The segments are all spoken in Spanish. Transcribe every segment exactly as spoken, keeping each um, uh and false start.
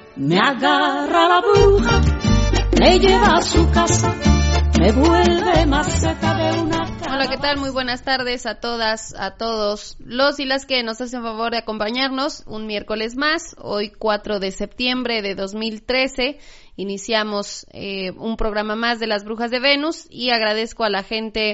Me agarra la bruja, me lleva a su casa, me vuelve maceta de una casa. Hola, ¿qué tal? Muy buenas tardes a todas, a todos los y las que nos hacen favor de acompañarnos un miércoles más. Hoy cuatro de septiembre de dos mil trece iniciamos eh, un programa más de las Brujas de Venus y agradezco a la gente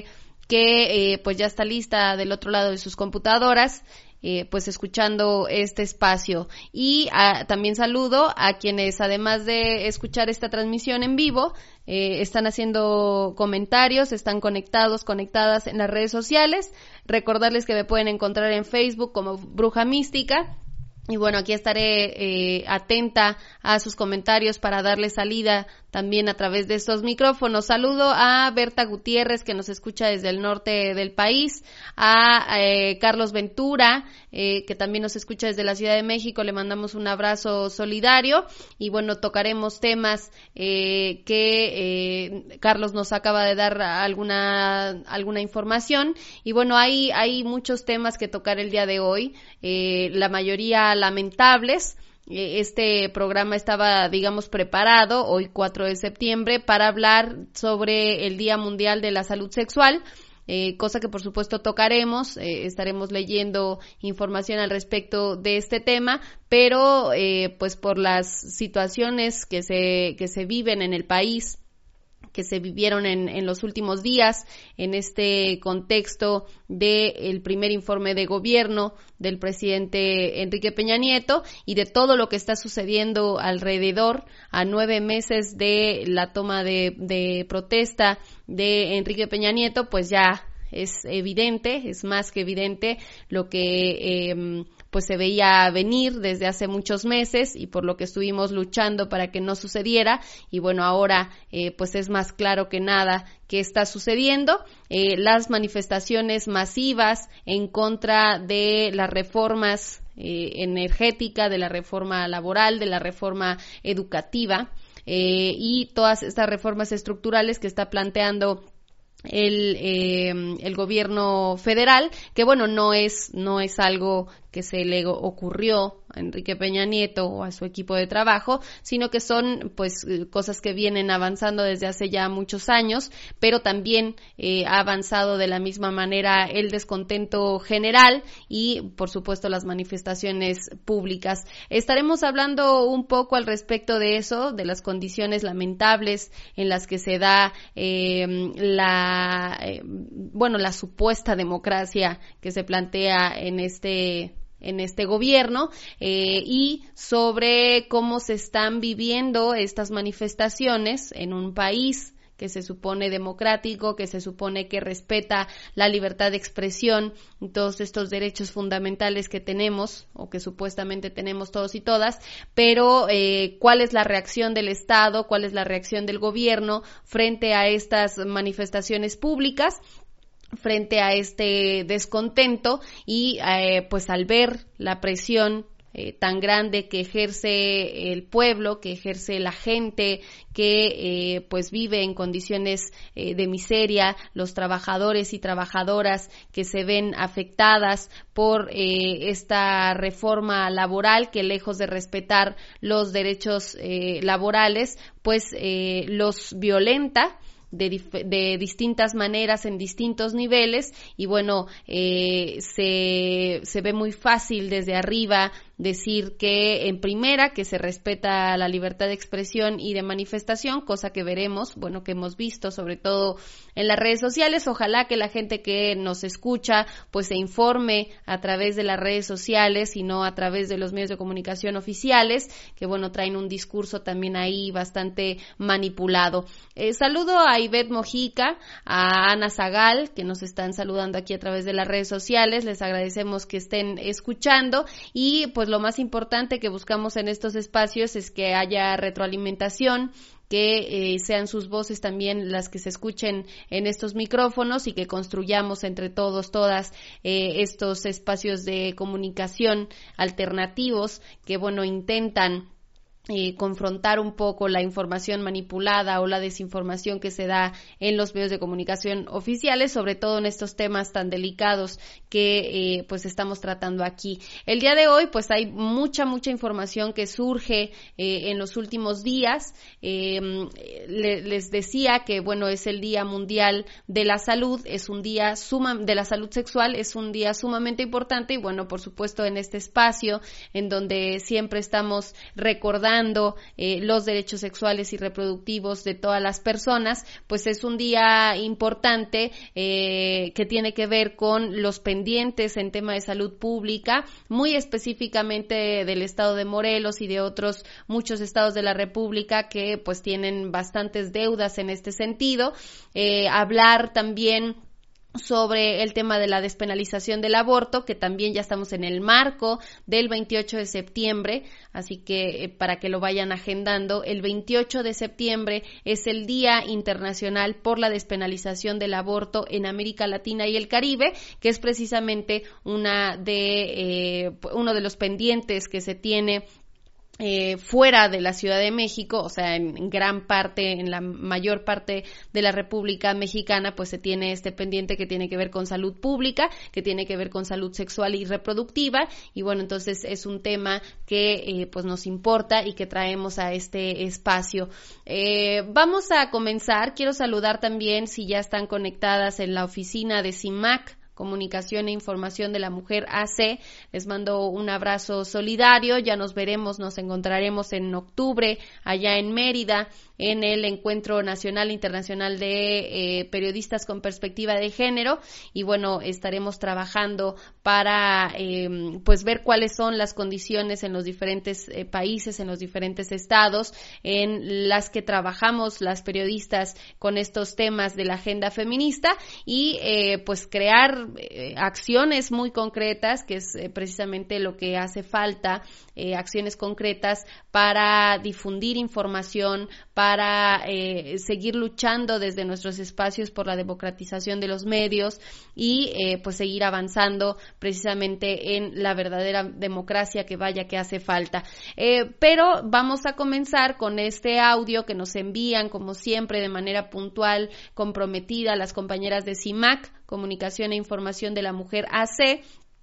que eh, pues ya está lista del otro lado de sus computadoras, eh, pues escuchando este espacio. Y a, también saludo a quienes, además de escuchar esta transmisión en vivo, eh, están haciendo comentarios, están conectados, conectadas en las redes sociales. Recordarles que me pueden encontrar en Facebook como Bruja Mística. Y bueno, aquí estaré eh, atenta a sus comentarios para darle salida también a través de estos micrófonos. Saludo a Berta Gutiérrez, que nos escucha desde el norte del país, a eh, Carlos Ventura, eh, que también nos escucha desde la Ciudad de México. Le mandamos un abrazo solidario y bueno, tocaremos temas eh, que eh, Carlos nos acaba de dar alguna alguna información. Y bueno, hay, hay muchos temas que tocar el día de hoy, eh, la mayoría lamentables. Este programa estaba, digamos, preparado hoy cuatro de septiembre para hablar sobre el Día Mundial de la Salud Sexual, eh, cosa que por supuesto tocaremos, eh, estaremos leyendo información al respecto de este tema, pero eh, pues por las situaciones que se que se viven en el país, que se vivieron en, en los últimos días, en este contexto del primer informe de gobierno del presidente Enrique Peña Nieto y de todo lo que está sucediendo alrededor a nueve meses de la toma de, de protesta de Enrique Peña Nieto, pues ya es evidente, es más que evidente lo que eh, pues se veía venir desde hace muchos meses y por lo que estuvimos luchando para que no sucediera. Y bueno, ahora eh, pues es más claro que nada qué está sucediendo. Eh, las manifestaciones masivas en contra de las reformas eh, energéticas, de la reforma laboral, de la reforma educativa eh, y todas estas reformas estructurales que está planteando el eh, el gobierno federal, que bueno, no es no es algo que se le ocurrió a Enrique Peña Nieto o a su equipo de trabajo, sino que son pues cosas que vienen avanzando desde hace ya muchos años, pero también eh, ha avanzado de la misma manera el descontento general y por supuesto las manifestaciones públicas. Estaremos hablando un poco al respecto de eso, de las condiciones lamentables en las que se da eh, la eh, bueno la supuesta democracia que se plantea en este en este gobierno eh, y sobre cómo se están viviendo estas manifestaciones en un país que se supone democrático, que se supone que respeta la libertad de expresión y todos estos derechos fundamentales que tenemos o que supuestamente tenemos todos y todas, pero eh, ¿cuál es la reacción del Estado? ¿Cuál es la reacción del gobierno frente a estas manifestaciones públicas? Frente a este descontento y eh, pues al ver la presión eh, tan grande que ejerce el pueblo, que ejerce la gente que eh, pues vive en condiciones eh, de miseria, los trabajadores y trabajadoras que se ven afectadas por eh, esta reforma laboral que lejos de respetar los derechos eh, laborales, pues eh, los violenta De, dif- de distintas maneras en distintos niveles y bueno, eh, se, se ve muy fácil desde arriba decir que en primera que se respeta la libertad de expresión y de manifestación, cosa que veremos, bueno, que hemos visto sobre todo en las redes sociales. Ojalá que la gente que nos escucha pues se informe a través de las redes sociales y no a través de los medios de comunicación oficiales, que bueno, traen un discurso también ahí bastante manipulado. Eh, saludo a Ivette Mojica, a Ana Zagal, que nos están saludando aquí a través de las redes sociales. Les agradecemos que estén escuchando y pues lo más importante que buscamos en estos espacios es que haya retroalimentación, que eh, sean sus voces también las que se escuchen en estos micrófonos y que construyamos entre todos, todas eh, estos espacios de comunicación alternativos que, bueno, intentan Eh, confrontar un poco la información manipulada o la desinformación que se da en los medios de comunicación oficiales, sobre todo en estos temas tan delicados que eh, pues estamos tratando aquí. El día de hoy pues hay mucha, mucha información que surge eh, en los últimos días. Eh, le, les decía que bueno, es el Día Mundial de la Salud, es un día suma, de la salud sexual, es un día sumamente importante y bueno, por supuesto en este espacio en donde siempre estamos recordando Eh, los derechos sexuales y reproductivos de todas las personas, pues es un día importante eh, que tiene que ver con los pendientes en tema de salud pública, muy específicamente del estado de Morelos y de otros muchos estados de la República que pues tienen bastantes deudas en este sentido. Eh, hablar también sobre el tema de la despenalización del aborto, que también ya estamos en el marco del veintiocho de septiembre, así que eh, para que lo vayan agendando, el veintiocho de septiembre es el Día Internacional por la Despenalización del Aborto en América Latina y el Caribe, que es precisamente una de eh, uno de los pendientes que se tiene Eh, fuera de la Ciudad de México, o sea, en, en gran parte, en la mayor parte de la República Mexicana, pues se tiene este pendiente que tiene que ver con salud pública, que tiene que ver con salud sexual y reproductiva, y bueno, entonces es un tema que eh, pues nos importa y que traemos a este espacio. Eh, vamos a comenzar, quiero saludar también si ya están conectadas en la oficina de CIMAC, Comunicación e Información de la Mujer A C, les mando un abrazo solidario, ya nos veremos, nos encontraremos en octubre allá en Mérida, en el Encuentro Nacional Internacional de eh, Periodistas con Perspectiva de Género, y bueno, estaremos trabajando para eh, pues ver cuáles son las condiciones en los diferentes eh, países, en los diferentes estados en las que trabajamos las periodistas con estos temas de la agenda feminista y eh, pues crear eh, acciones muy concretas, que es eh, precisamente lo que hace falta, eh, acciones concretas para difundir información, para eh, seguir luchando desde nuestros espacios por la democratización de los medios y eh, pues seguir avanzando precisamente en la verdadera democracia que vaya que hace falta. Eh, pero vamos a comenzar con este audio que nos envían como siempre de manera puntual, comprometida las compañeras de CIMAC, Comunicación e Información de la Mujer A C,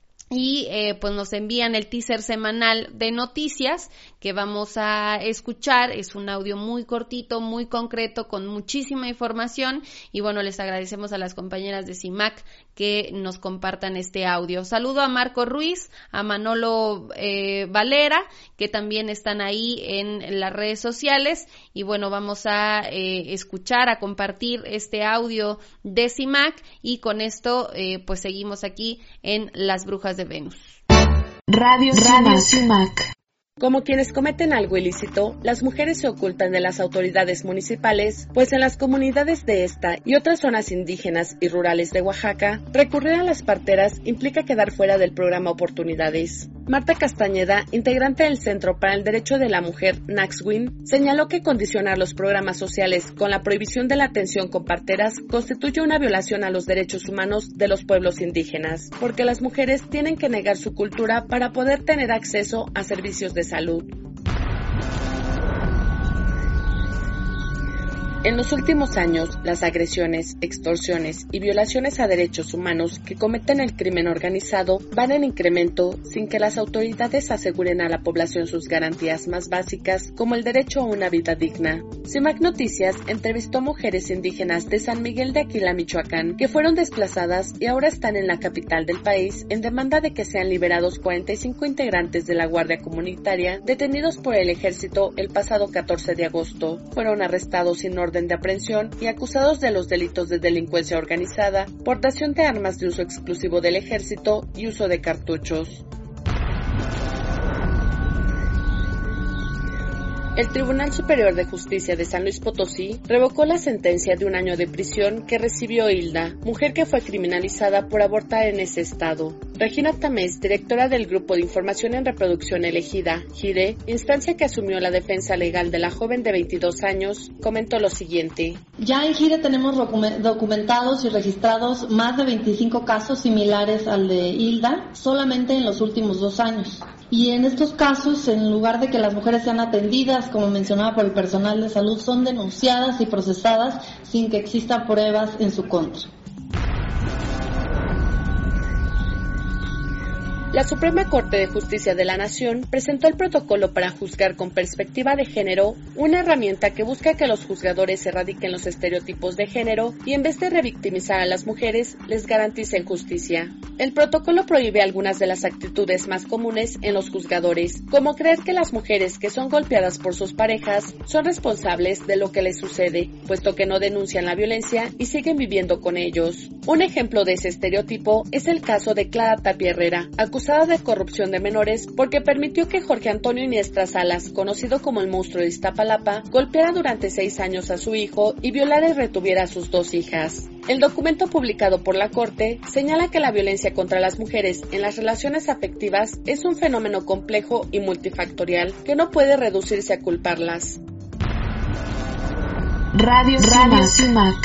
y eh, pues nos envían el teaser semanal de noticias que vamos a escuchar. Es un audio muy cortito, muy concreto, con muchísima información y bueno, les agradecemos a las compañeras de CIMAC que nos compartan este audio. Saludo a Marco Ruiz, a Manolo eh, Valera, que también están ahí en las redes sociales y bueno, vamos a eh, escuchar, a compartir este audio de CIMAC y con esto eh, pues seguimos aquí en Las Brujas de Venus. Radio, Radio CIMAC. Como quienes cometen algo ilícito, las mujeres se ocultan de las autoridades municipales, pues en las comunidades de esta y otras zonas indígenas y rurales de Oaxaca, recurrir a las parteras implica quedar fuera del programa Oportunidades. Marta Castañeda, integrante del Centro para el Derecho de la Mujer, NAXWIN, señaló que condicionar los programas sociales con la prohibición de la atención con parteras constituye una violación a los derechos humanos de los pueblos indígenas, porque las mujeres tienen que negar su cultura para poder tener acceso a servicios de salud. En los últimos años, las agresiones, extorsiones y violaciones a derechos humanos que cometen el crimen organizado van en incremento sin que las autoridades aseguren a la población sus garantías más básicas, como el derecho a una vida digna. CIMAC Noticias entrevistó a mujeres indígenas de San Miguel de Aquila, Michoacán, que fueron desplazadas y ahora están en la capital del país en demanda de que sean liberados cuarenta y cinco integrantes de la Guardia Comunitaria detenidos por el ejército el pasado catorce de agosto. Fueron arrestados sin orden de aprehensión y acusados de los delitos de delincuencia organizada, portación de armas de uso exclusivo del ejército y uso de cartuchos. El Tribunal Superior de Justicia de San Luis Potosí revocó la sentencia de un año de prisión que recibió Hilda, mujer que fue criminalizada por abortar en ese estado. Regina Tamés, directora del Grupo de Información en Reproducción Elegida, GIRE, instancia que asumió la defensa legal de la joven de veintidós años, comentó lo siguiente. Ya en GIRE tenemos documentados y registrados más de veinticinco casos similares al de Hilda, solamente en los últimos dos años. Y en estos casos, en lugar de que las mujeres sean atendidas, como mencionaba por el personal de salud, son denunciadas y procesadas sin que existan pruebas en su contra. La Suprema Corte de Justicia de la Nación presentó el protocolo para juzgar con perspectiva de género, una herramienta que busca que los juzgadores erradiquen los estereotipos de género y en vez de revictimizar a las mujeres, les garanticen justicia. El protocolo prohíbe algunas de las actitudes más comunes en los juzgadores, como creer que las mujeres que son golpeadas por sus parejas son responsables de lo que les sucede, puesto que no denuncian la violencia y siguen viviendo con ellos. Un ejemplo de ese estereotipo es el caso de Clara Tapia Herrera, acusada de corrupción de menores porque permitió que Jorge Antonio Iniestra Salas, conocido como el monstruo de Iztapalapa, golpeara durante seis años a su hijo y violara y retuviera a sus dos hijas. El documento publicado por la Corte señala que la violencia contra las mujeres en las relaciones afectivas es un fenómeno complejo y multifactorial que no puede reducirse a culparlas. Radio, Radio CIMAC.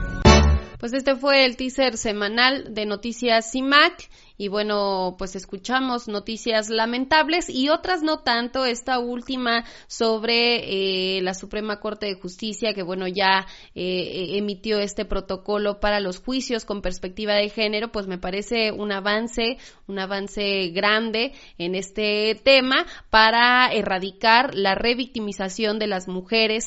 Pues este fue el teaser semanal de Noticias CIMAC. Y bueno, pues escuchamos noticias lamentables y otras no tanto. Esta última sobre eh, la Suprema Corte de Justicia, que bueno, ya eh, emitió este protocolo para los juicios con perspectiva de género, pues me parece un avance, un avance grande en este tema para erradicar la revictimización de las mujeres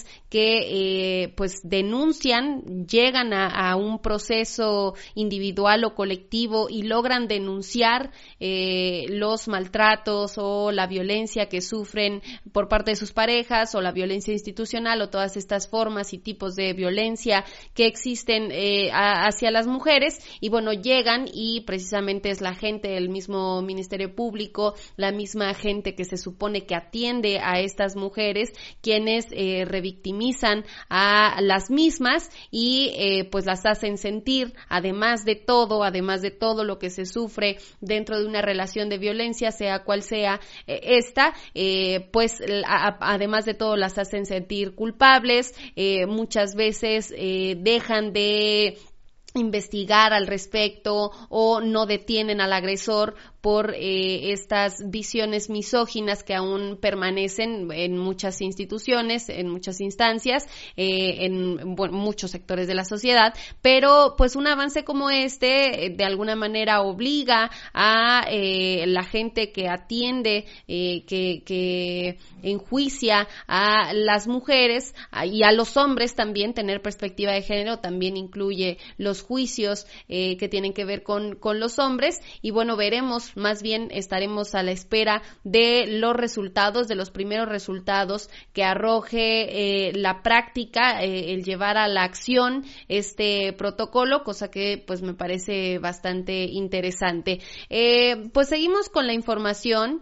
que eh, pues denuncian, llegan a, a un proceso individual o colectivo y logran denunciar denunciar eh, los maltratos o la violencia que sufren por parte de sus parejas o la violencia institucional o todas estas formas y tipos de violencia que existen eh, a, hacia las mujeres y bueno, llegan y precisamente es la gente del mismo Ministerio Público, la misma gente que se supone que atiende a estas mujeres quienes eh, revictimizan a las mismas y eh, pues las hacen sentir, además de todo, además de todo lo que se sufre dentro de una relación de violencia, sea cual sea eh, esta, eh, pues a, además de todo las hacen sentir culpables, eh, muchas veces eh, dejan de investigar al respecto o no detienen al agresor por eh, estas visiones misóginas que aún permanecen en muchas instituciones, en muchas instancias, eh, en bueno, muchos sectores de la sociedad, pero pues un avance como este eh, de alguna manera obliga a eh, la gente que atiende, eh, que, que enjuicia a las mujeres a, y a los hombres también, tener perspectiva de género también incluye los juicios eh, que tienen que ver con, con los hombres y bueno, veremos, más bien estaremos a la espera de los resultados, de los primeros resultados que arroje eh, la práctica, eh, el llevar a la acción este protocolo, cosa que pues me parece bastante interesante. Eh, pues seguimos con la información.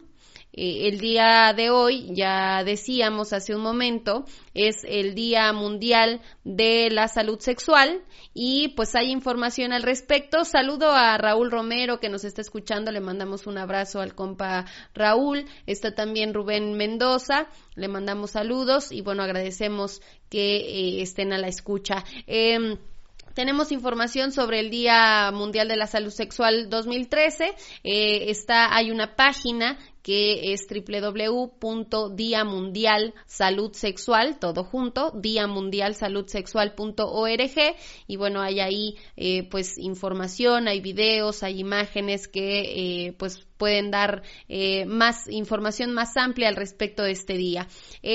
El día de hoy, ya decíamos hace un momento, es el Día Mundial de la Salud Sexual y pues hay información al respecto. Saludo a Raúl Romero que nos está escuchando, le mandamos un abrazo al compa Raúl. Está también Rubén Mendoza, le mandamos saludos y bueno, agradecemos que eh, estén a la escucha. Eh, Tenemos información sobre el Día Mundial de la Salud Sexual dos mil trece. Eh, está, hay una página que es doble u doble u doble u punto día mundial salud sexual, todo junto, día mundial salud sexual punto org, y bueno, hay ahí eh, pues información, hay videos, hay imágenes que eh, pues pueden dar eh, más información más amplia al respecto de este día.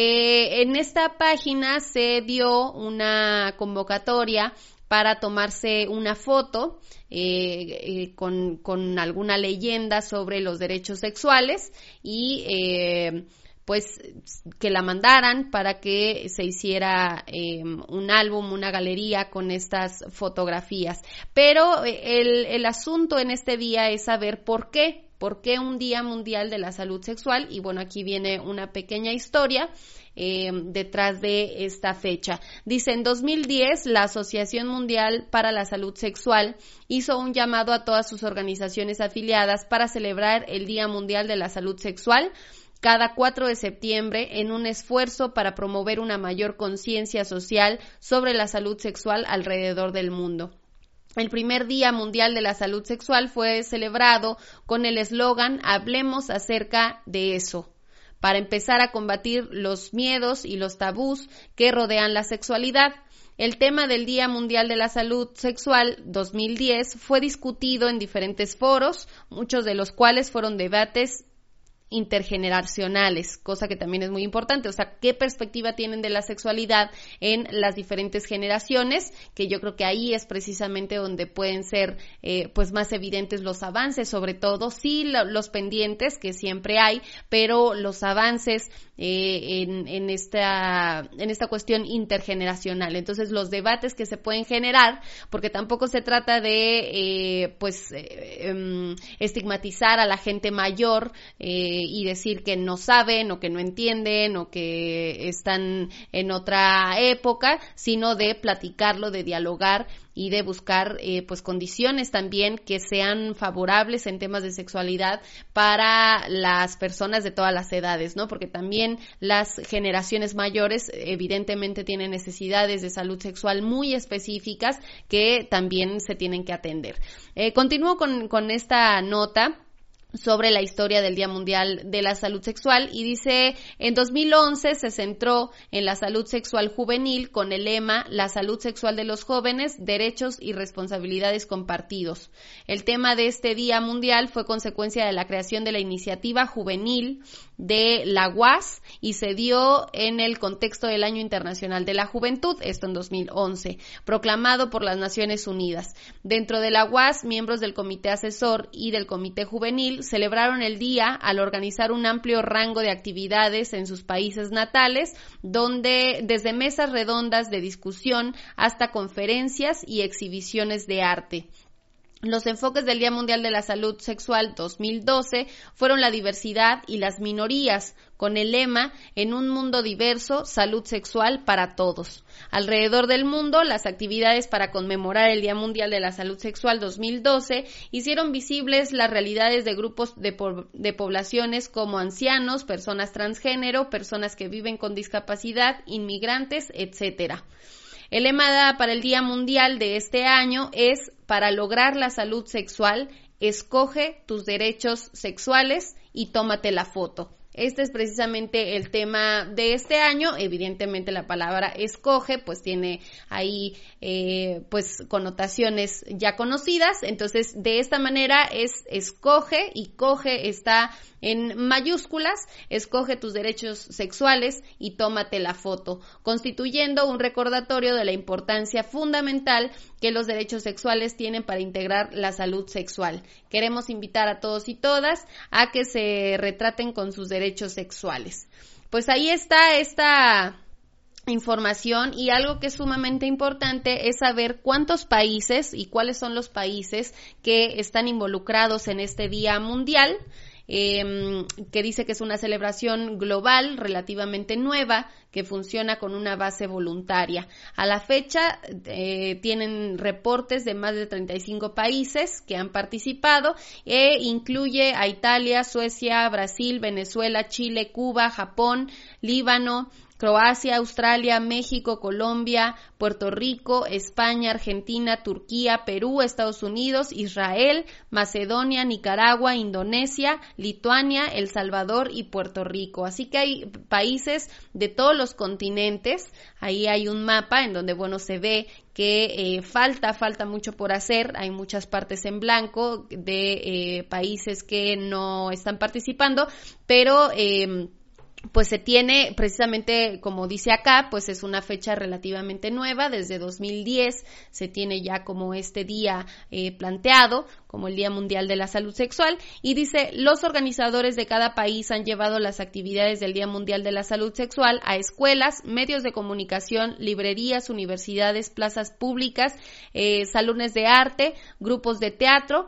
Eh, en esta página se dio una convocatoria para tomarse una foto eh, eh, con, con alguna leyenda sobre los derechos sexuales y eh, pues que la mandaran para que se hiciera eh, un álbum, una galería con estas fotografías. Pero el, el asunto en este día es saber por qué. ¿Por qué un Día Mundial de la Salud Sexual? Y bueno, aquí viene una pequeña historia eh, detrás de esta fecha. Dice, en dos mil diez, la Asociación Mundial para la Salud Sexual hizo un llamado a todas sus organizaciones afiliadas para celebrar el Día Mundial de la Salud Sexual cada cuatro de septiembre en un esfuerzo para promover una mayor conciencia social sobre la salud sexual alrededor del mundo. El primer Día Mundial de la Salud Sexual fue celebrado con el eslogan "Hablemos acerca de eso", para empezar a combatir los miedos y los tabús que rodean la sexualidad. El tema del Día Mundial de la Salud Sexual dos mil diez fue discutido en diferentes foros, muchos de los cuales fueron debates intergeneracionales, cosa que también es muy importante, o sea, qué perspectiva tienen de la sexualidad en las diferentes generaciones, que yo creo que ahí es precisamente donde pueden ser eh, pues más evidentes los avances, sobre todo, sí lo, los pendientes que siempre hay, pero los avances eh, en, en esta en esta cuestión intergeneracional. Entonces, los debates que se pueden generar, porque tampoco se trata de eh, pues eh, eh, estigmatizar a la gente mayor eh, y decir que no saben o que no entienden o que están en otra época, sino de platicarlo, de dialogar y de buscar eh, pues condiciones también que sean favorables en temas de sexualidad para las personas de todas las edades, ¿no? Porque también las generaciones mayores evidentemente tienen necesidades de salud sexual muy específicas que también se tienen que atender. Eh, continúo con, con esta nota sobre la historia del Día Mundial de la Salud Sexual y dice, en dos mil once se centró en la salud sexual juvenil con el lema "La salud sexual de los jóvenes, derechos y responsabilidades compartidos". El tema de este Día Mundial fue consecuencia de la creación de la iniciativa juvenil de la U A S y se dio en el contexto del Año Internacional de la Juventud, esto en dos mil once, proclamado por las Naciones Unidas. Dentro de la U A S, miembros del Comité Asesor y del Comité Juvenil celebraron el día al organizar un amplio rango de actividades en sus países natales, donde desde mesas redondas de discusión hasta conferencias y exhibiciones de arte. Los enfoques del Día Mundial de la Salud Sexual dos mil doce fueron la diversidad y las minorías, con el lema "En un mundo diverso, salud sexual para todos". Alrededor del mundo, las actividades para conmemorar el Día Mundial de la Salud Sexual dos mil doce hicieron visibles las realidades de grupos de, po- de poblaciones como ancianos, personas transgénero, personas que viven con discapacidad, inmigrantes, etcétera. El lema para el Día Mundial de este año es: para lograr la salud sexual, escoge tus derechos sexuales y tómate la foto. Este es precisamente el tema de este año. Evidentemente la palabra escoge pues tiene ahí eh, pues connotaciones ya conocidas. Entonces de esta manera es escoge, y coge está en mayúsculas, escoge tus derechos sexuales y tómate la foto, constituyendo un recordatorio de la importancia fundamental que los derechos sexuales tienen para integrar la salud sexual. Queremos invitar a todos y todas a que se retraten con sus derechos sexuales. Pues ahí está esta información, y algo que es sumamente importante es saber cuántos países y cuáles son los países que están involucrados en este Día Mundial. Eh, que dice que es una celebración global relativamente nueva que funciona con una base voluntaria. A la fecha eh, tienen reportes de más de treinta y cinco países que han participado e incluye a Italia, Suecia, Brasil, Venezuela, Chile, Cuba, Japón, Líbano, Croacia, Australia, México, Colombia, Puerto Rico, España, Argentina, Turquía, Perú, Estados Unidos, Israel, Macedonia, Nicaragua, Indonesia, Lituania, El Salvador y Puerto Rico. Así que hay países de todos los continentes. Ahí hay un mapa en donde, bueno, se ve que eh, falta, falta mucho por hacer. Hay muchas partes en blanco de eh, países que no están participando, pero eh, pues se tiene precisamente, como dice acá, pues es una fecha relativamente nueva. Desde dos mil diez se tiene ya como este día eh, planteado como el Día Mundial de la Salud Sexual, y dice: los organizadores de cada país han llevado las actividades del Día Mundial de la Salud Sexual a escuelas, medios de comunicación, librerías, universidades, plazas públicas, eh, salones de arte, grupos de teatro,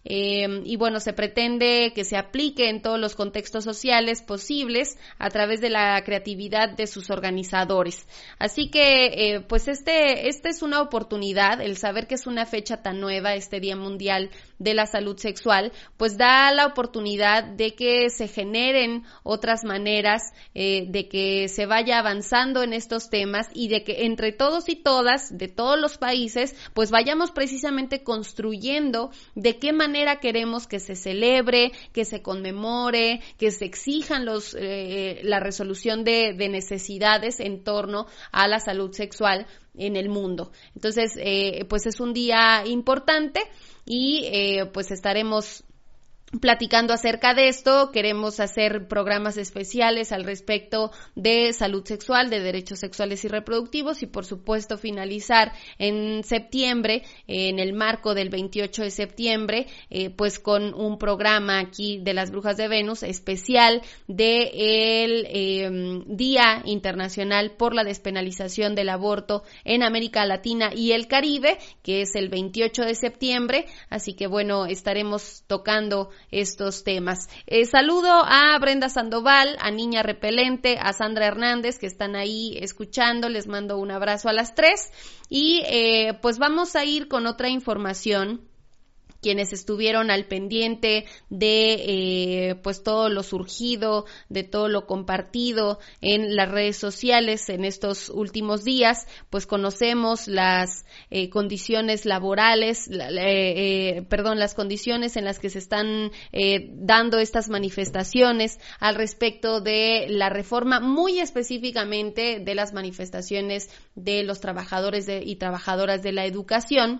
eh, y bueno, se pretende que se aplique en todos los contextos sociales posibles a través de la creatividad de sus organizadores. Así que eh, pues este, esta es una oportunidad, el saber que es una fecha tan nueva, este Día Mundial de la Salud Sexual, pues da la oportunidad de que se generen otras maneras, eh, de que se vaya avanzando en estos temas y de que entre todos y todas, de todos los países, pues vayamos precisamente construyendo de qué manera queremos que se celebre, que se conmemore, que se exijan los, eh, la resolución de, de necesidades en torno a la salud sexual en el mundo. Entonces, eh, pues es un día importante y eh, pues estaremos platicando acerca de esto. Queremos hacer programas especiales al respecto de salud sexual, de derechos sexuales y reproductivos y por supuesto finalizar en septiembre, eh, en el marco del veintiocho de septiembre, eh, pues con un programa aquí de las Brujas de Venus especial de el eh, Día Internacional por la Despenalización del Aborto en América Latina y el Caribe, que es el veintiocho de septiembre, así que bueno, estaremos tocando estos temas. Eh, saludo a Brenda Sandoval, a Niña Repelente, a Sandra Hernández que están ahí escuchando, les mando un abrazo a las tres y eh, pues vamos a ir con otra información. Quienes estuvieron al pendiente de eh, pues todo lo surgido, de todo lo compartido en las redes sociales en estos últimos días, pues conocemos las eh, condiciones laborales, la, eh, eh, perdón, las condiciones en las que se están eh, dando estas manifestaciones al respecto de la reforma, muy específicamente de las manifestaciones de los trabajadores de, y trabajadoras de la educación.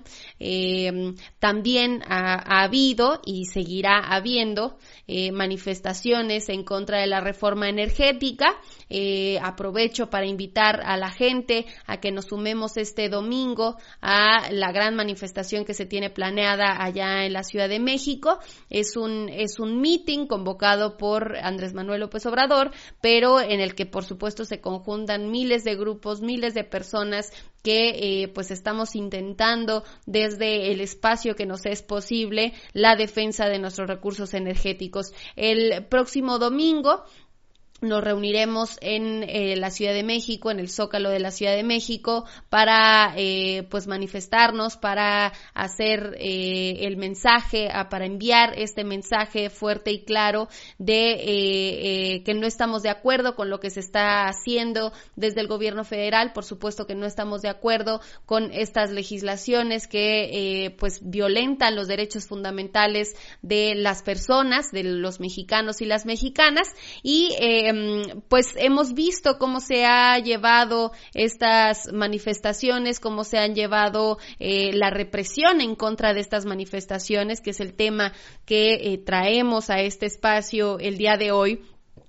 Eh, también Ha, ha habido y seguirá habiendo eh, manifestaciones en contra de la reforma energética. Eh, aprovecho para invitar a la gente a que nos sumemos este domingo a la gran manifestación que se tiene planeada allá en la Ciudad de México. Es un, es un meeting convocado por Andrés Manuel López Obrador, pero en el que por supuesto se conjuntan miles de grupos, miles de personas que eh, pues estamos intentando desde el espacio que nos es posible la defensa de nuestros recursos energéticos. El próximo domingo nos reuniremos en eh, la Ciudad de México, en el Zócalo de la Ciudad de México, para eh, pues manifestarnos, para hacer eh, el mensaje, a, para enviar este mensaje fuerte y claro de eh, eh, que no estamos de acuerdo con lo que se está haciendo desde el gobierno federal. Por supuesto que no estamos de acuerdo con estas legislaciones que eh, pues violentan los derechos fundamentales de las personas, de los mexicanos y las mexicanas, y eh, pues hemos visto cómo se ha llevado estas manifestaciones, cómo se han llevado eh, la represión en contra de estas manifestaciones, que es el tema que eh, traemos a este espacio el día de hoy.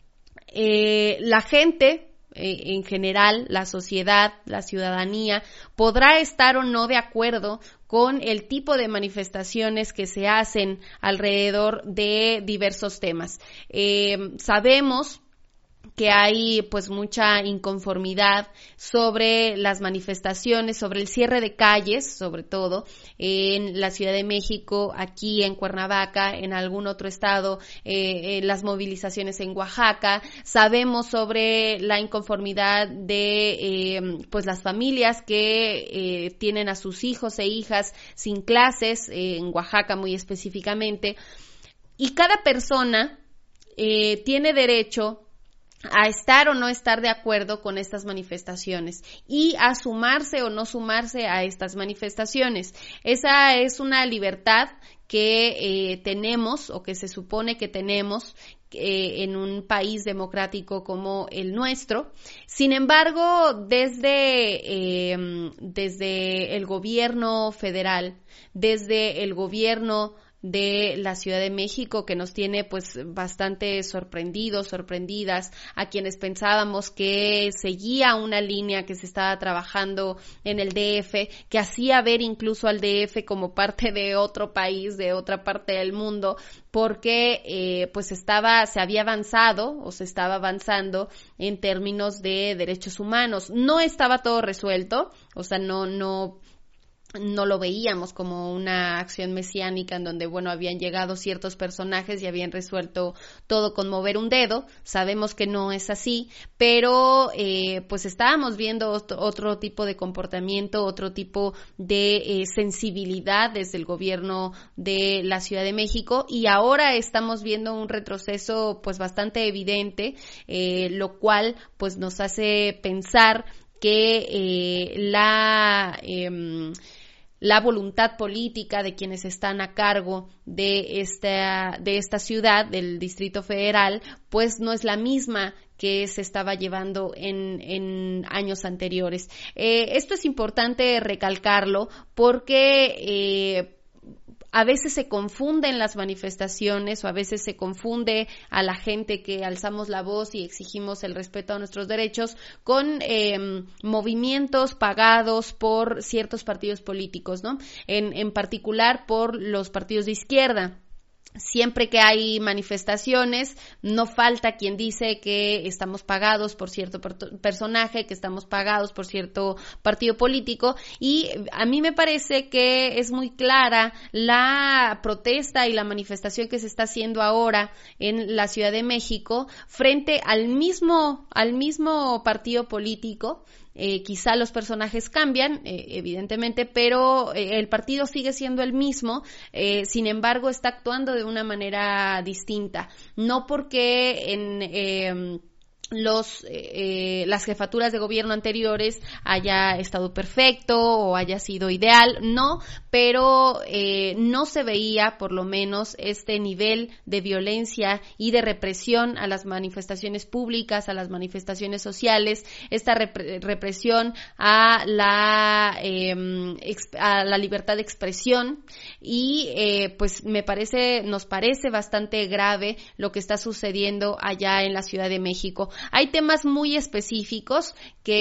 Eh, la gente Eh, en general, la sociedad, la ciudadanía, podrá estar o no de acuerdo con el tipo de manifestaciones que se hacen alrededor de diversos temas. Eh, sabemos que hay pues mucha inconformidad sobre las manifestaciones, sobre el cierre de calles, sobre todo en la Ciudad de México, aquí en Cuernavaca, en algún otro estado, eh, eh, las movilizaciones en Oaxaca. Sabemos sobre la inconformidad de eh, pues las familias que eh, tienen a sus hijos e hijas sin clases, eh, en Oaxaca muy específicamente, y cada persona eh, tiene derecho a estar o no estar de acuerdo con estas manifestaciones y a sumarse o no sumarse a estas manifestaciones. Esa es una libertad que eh, tenemos o que se supone que tenemos eh, en un país democrático como el nuestro. Sin embargo, desde, eh, desde el gobierno federal, desde el gobierno de la Ciudad de México, que nos tiene pues bastante sorprendidos, sorprendidas, a quienes pensábamos que seguía una línea que se estaba trabajando en el D F, que hacía ver incluso al D F como parte de otro país, de otra parte del mundo, porque eh, pues estaba, se había avanzado o se estaba avanzando en términos de derechos humanos. No estaba todo resuelto, o sea, no, no no lo veíamos como una acción mesiánica en donde, bueno, habían llegado ciertos personajes y habían resuelto todo con mover un dedo. Sabemos que no es así, pero eh, pues estábamos viendo otro, otro tipo de comportamiento, otro tipo de eh, sensibilidad desde el gobierno de la Ciudad de México, y ahora estamos viendo un retroceso pues bastante evidente, eh, lo cual pues nos hace pensar que eh, la eh, la voluntad política de quienes están a cargo de esta de esta ciudad, del Distrito Federal, pues no es la misma que se estaba llevando en, en años anteriores. Eh, esto es importante recalcarlo porque eh, a veces se confunden las manifestaciones, o a veces se confunde a la gente que alzamos la voz y exigimos el respeto a nuestros derechos con eh, movimientos pagados por ciertos partidos políticos, ¿no? En, en particular por los partidos de izquierda. Siempre que hay manifestaciones, no falta quien dice que estamos pagados por cierto per- personaje, que estamos pagados por cierto partido político, y a mí me parece que es muy clara la protesta y la manifestación que se está haciendo ahora en la Ciudad de México frente al mismo, al mismo partido político. Eh, quizá los personajes cambian, eh, evidentemente, pero eh, el partido sigue siendo el mismo, eh, sin embargo está actuando de una manera distinta, no porque en eh, los eh, las jefaturas de gobierno anteriores haya estado perfecto o haya sido ideal, no, pero eh, no se veía por lo menos este nivel de violencia y de represión a las manifestaciones públicas, a las manifestaciones sociales, esta rep- represión a la eh, exp- a la libertad de expresión, y eh, pues me parece, nos parece bastante grave lo que está sucediendo allá en la Ciudad de México. Hay temas muy específicos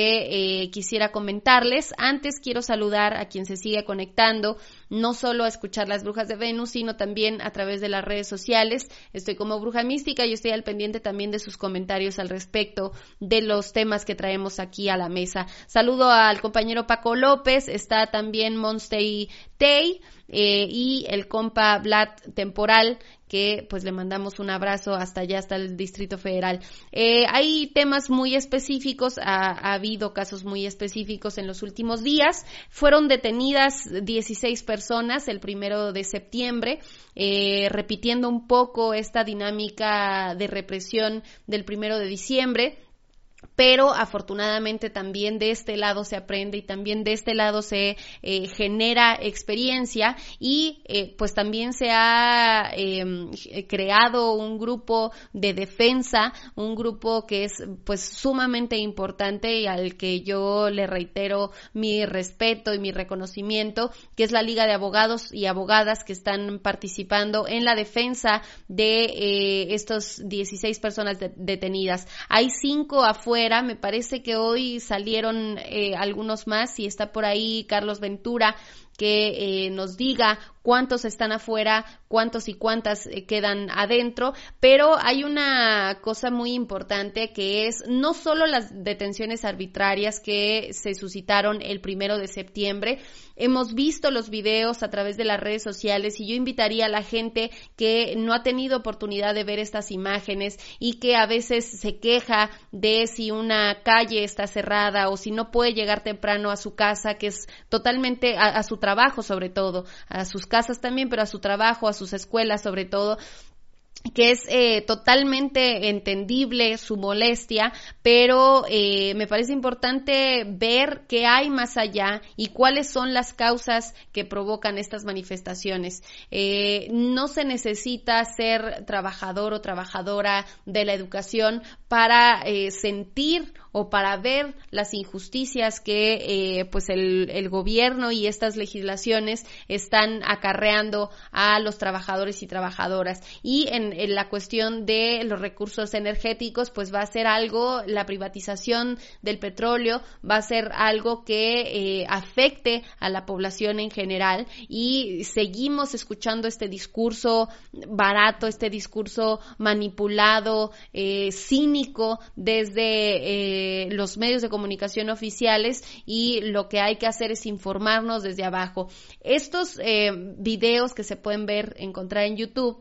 que eh, quisiera comentarles. Antes quiero saludar a quien se sigue conectando, no solo a escuchar Las Brujas de Venus, sino también a través de las redes sociales. Estoy como Bruja Mística y estoy al pendiente también de sus comentarios al respecto de los temas que traemos aquí a la mesa. Saludo al compañero Paco López, está también Monstey Tay eh, y el compa Vlad Temporal, que pues le mandamos un abrazo hasta allá, hasta el Distrito Federal. Eh, hay temas muy específicos, ha, ha habido casos muy específicos en los últimos días. Fueron detenidas dieciséis personas el primero de septiembre, eh, repitiendo un poco esta dinámica de represión del primero de diciembre. Pero afortunadamente también de este lado se aprende y también de este lado se eh, genera experiencia, y eh, pues también se ha eh, creado un grupo de defensa, un grupo que es pues sumamente importante y al que yo le reitero mi respeto y mi reconocimiento, que es la Liga de Abogados y Abogadas que están participando en la defensa de eh, estos dieciséis personas de- detenidas. Hay cinco afuera. Me parece que hoy salieron eh, algunos más, y está por ahí Carlos Ventura que eh, nos diga cuántos están afuera, cuántos y cuántas eh, quedan adentro, pero hay una cosa muy importante que es no solo las detenciones arbitrarias que se suscitaron el primero de septiembre. Hemos visto los videos a través de las redes sociales, y yo invitaría a la gente que no ha tenido oportunidad de ver estas imágenes y que a veces se queja de si una calle está cerrada o si no puede llegar temprano a su casa, que es totalmente a, a su trabajo, sobre todo, a sus casas también, pero a su trabajo, a sus escuelas sobre todo, que es eh, totalmente entendible su molestia, pero eh, me parece importante ver qué hay más allá y cuáles son las causas que provocan estas manifestaciones. Eh, no se necesita ser trabajador o trabajadora de la educación para eh, sentir o para ver las injusticias que eh, pues el, el gobierno y estas legislaciones están acarreando a los trabajadores y trabajadoras. Y en, en la cuestión de los recursos energéticos, pues va a ser algo, la privatización del petróleo va a ser algo que eh, afecte a la población en general, y seguimos escuchando este discurso barato, este discurso manipulado, eh, cínico desde eh, eh, los medios de comunicación oficiales, y lo que hay que hacer es informarnos desde abajo. Estos eh, videos que se pueden ver, encontrar en YouTube,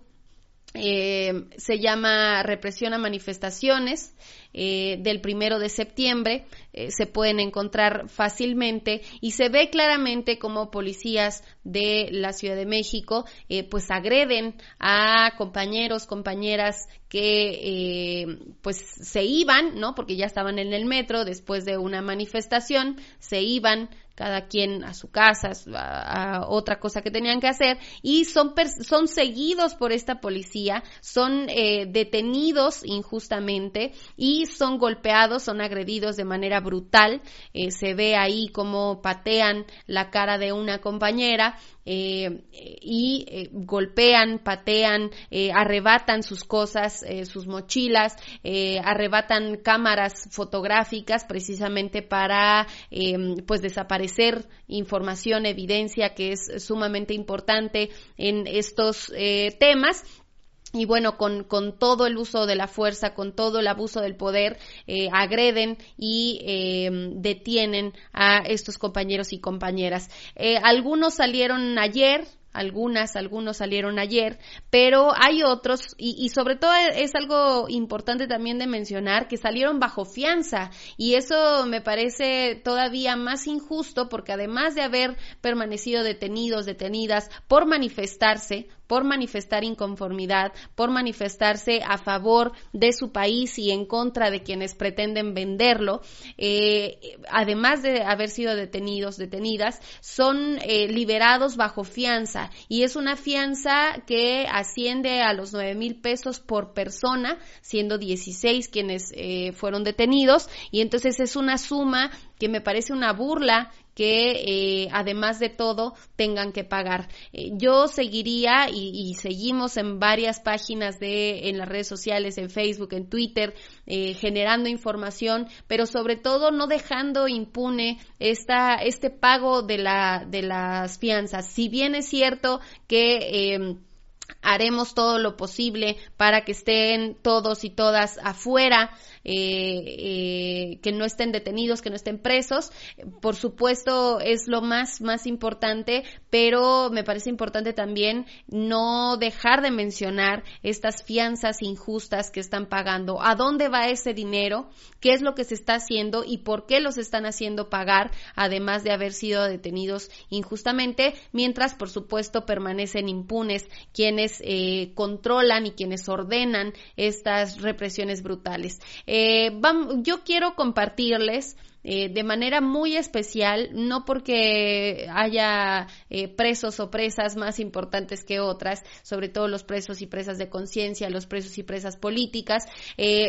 Eh, se llama Represión a Manifestaciones, eh, del primero de septiembre, eh, se pueden encontrar fácilmente y se ve claramente cómo policías de la Ciudad de México eh, pues agreden a compañeros, compañeras que eh, pues se iban, ¿no? Porque ya estaban en el metro después de una manifestación, se iban cada quien a su casa, a, a otra cosa que tenían que hacer, y son, son seguidos por esta policía, son eh, detenidos injustamente y son golpeados, son agredidos de manera brutal. Eh, se ve ahí cómo patean la cara de una compañera, Eh, y eh, golpean, patean, eh, arrebatan sus cosas, eh, sus mochilas, eh, arrebatan cámaras fotográficas precisamente para eh, pues desaparecer información, evidencia que es sumamente importante en estos eh, temas. Y bueno, con, con todo el uso de la fuerza, con todo el abuso del poder, eh, agreden y eh, detienen a estos compañeros y compañeras. Eh, algunos salieron ayer, algunas, algunos salieron ayer, pero hay otros, y, y sobre todo es algo importante también de mencionar, que salieron bajo fianza, y eso me parece todavía más injusto, porque además de haber permanecido detenidos, detenidas por manifestarse, por manifestar inconformidad, por manifestarse a favor de su país y en contra de quienes pretenden venderlo, eh, además de haber sido detenidos, detenidas, son eh, liberados bajo fianza, y es una fianza que asciende a los nueve mil pesos por persona, siendo dieciséis quienes eh, fueron detenidos, y entonces es una suma que me parece una burla que eh, además de todo tengan que pagar. Eh, yo seguiría y, y seguimos en varias páginas de en las redes sociales, en Facebook, en Twitter, eh, generando información, pero sobre todo no dejando impune esta este pago de la de las fianzas. Si bien es cierto que eh, haremos todo lo posible para que estén todos y todas afuera, eh, eh, que no estén detenidos, que no estén presos. Por supuesto es lo más, más importante, pero me parece importante también no dejar de mencionar estas fianzas injustas que están pagando. ¿A dónde va ese dinero? ¿Qué es lo que se está haciendo y por qué los están haciendo pagar, además de haber sido detenidos injustamente? Mientras, por supuesto, permanecen impunes quienes eh, controlan y quienes ordenan estas represiones brutales. Eh, vamos, yo quiero compartirles Eh, de manera muy especial, no porque haya eh, presos o presas más importantes que otras, sobre todo los presos y presas de conciencia, los presos y presas políticas, eh,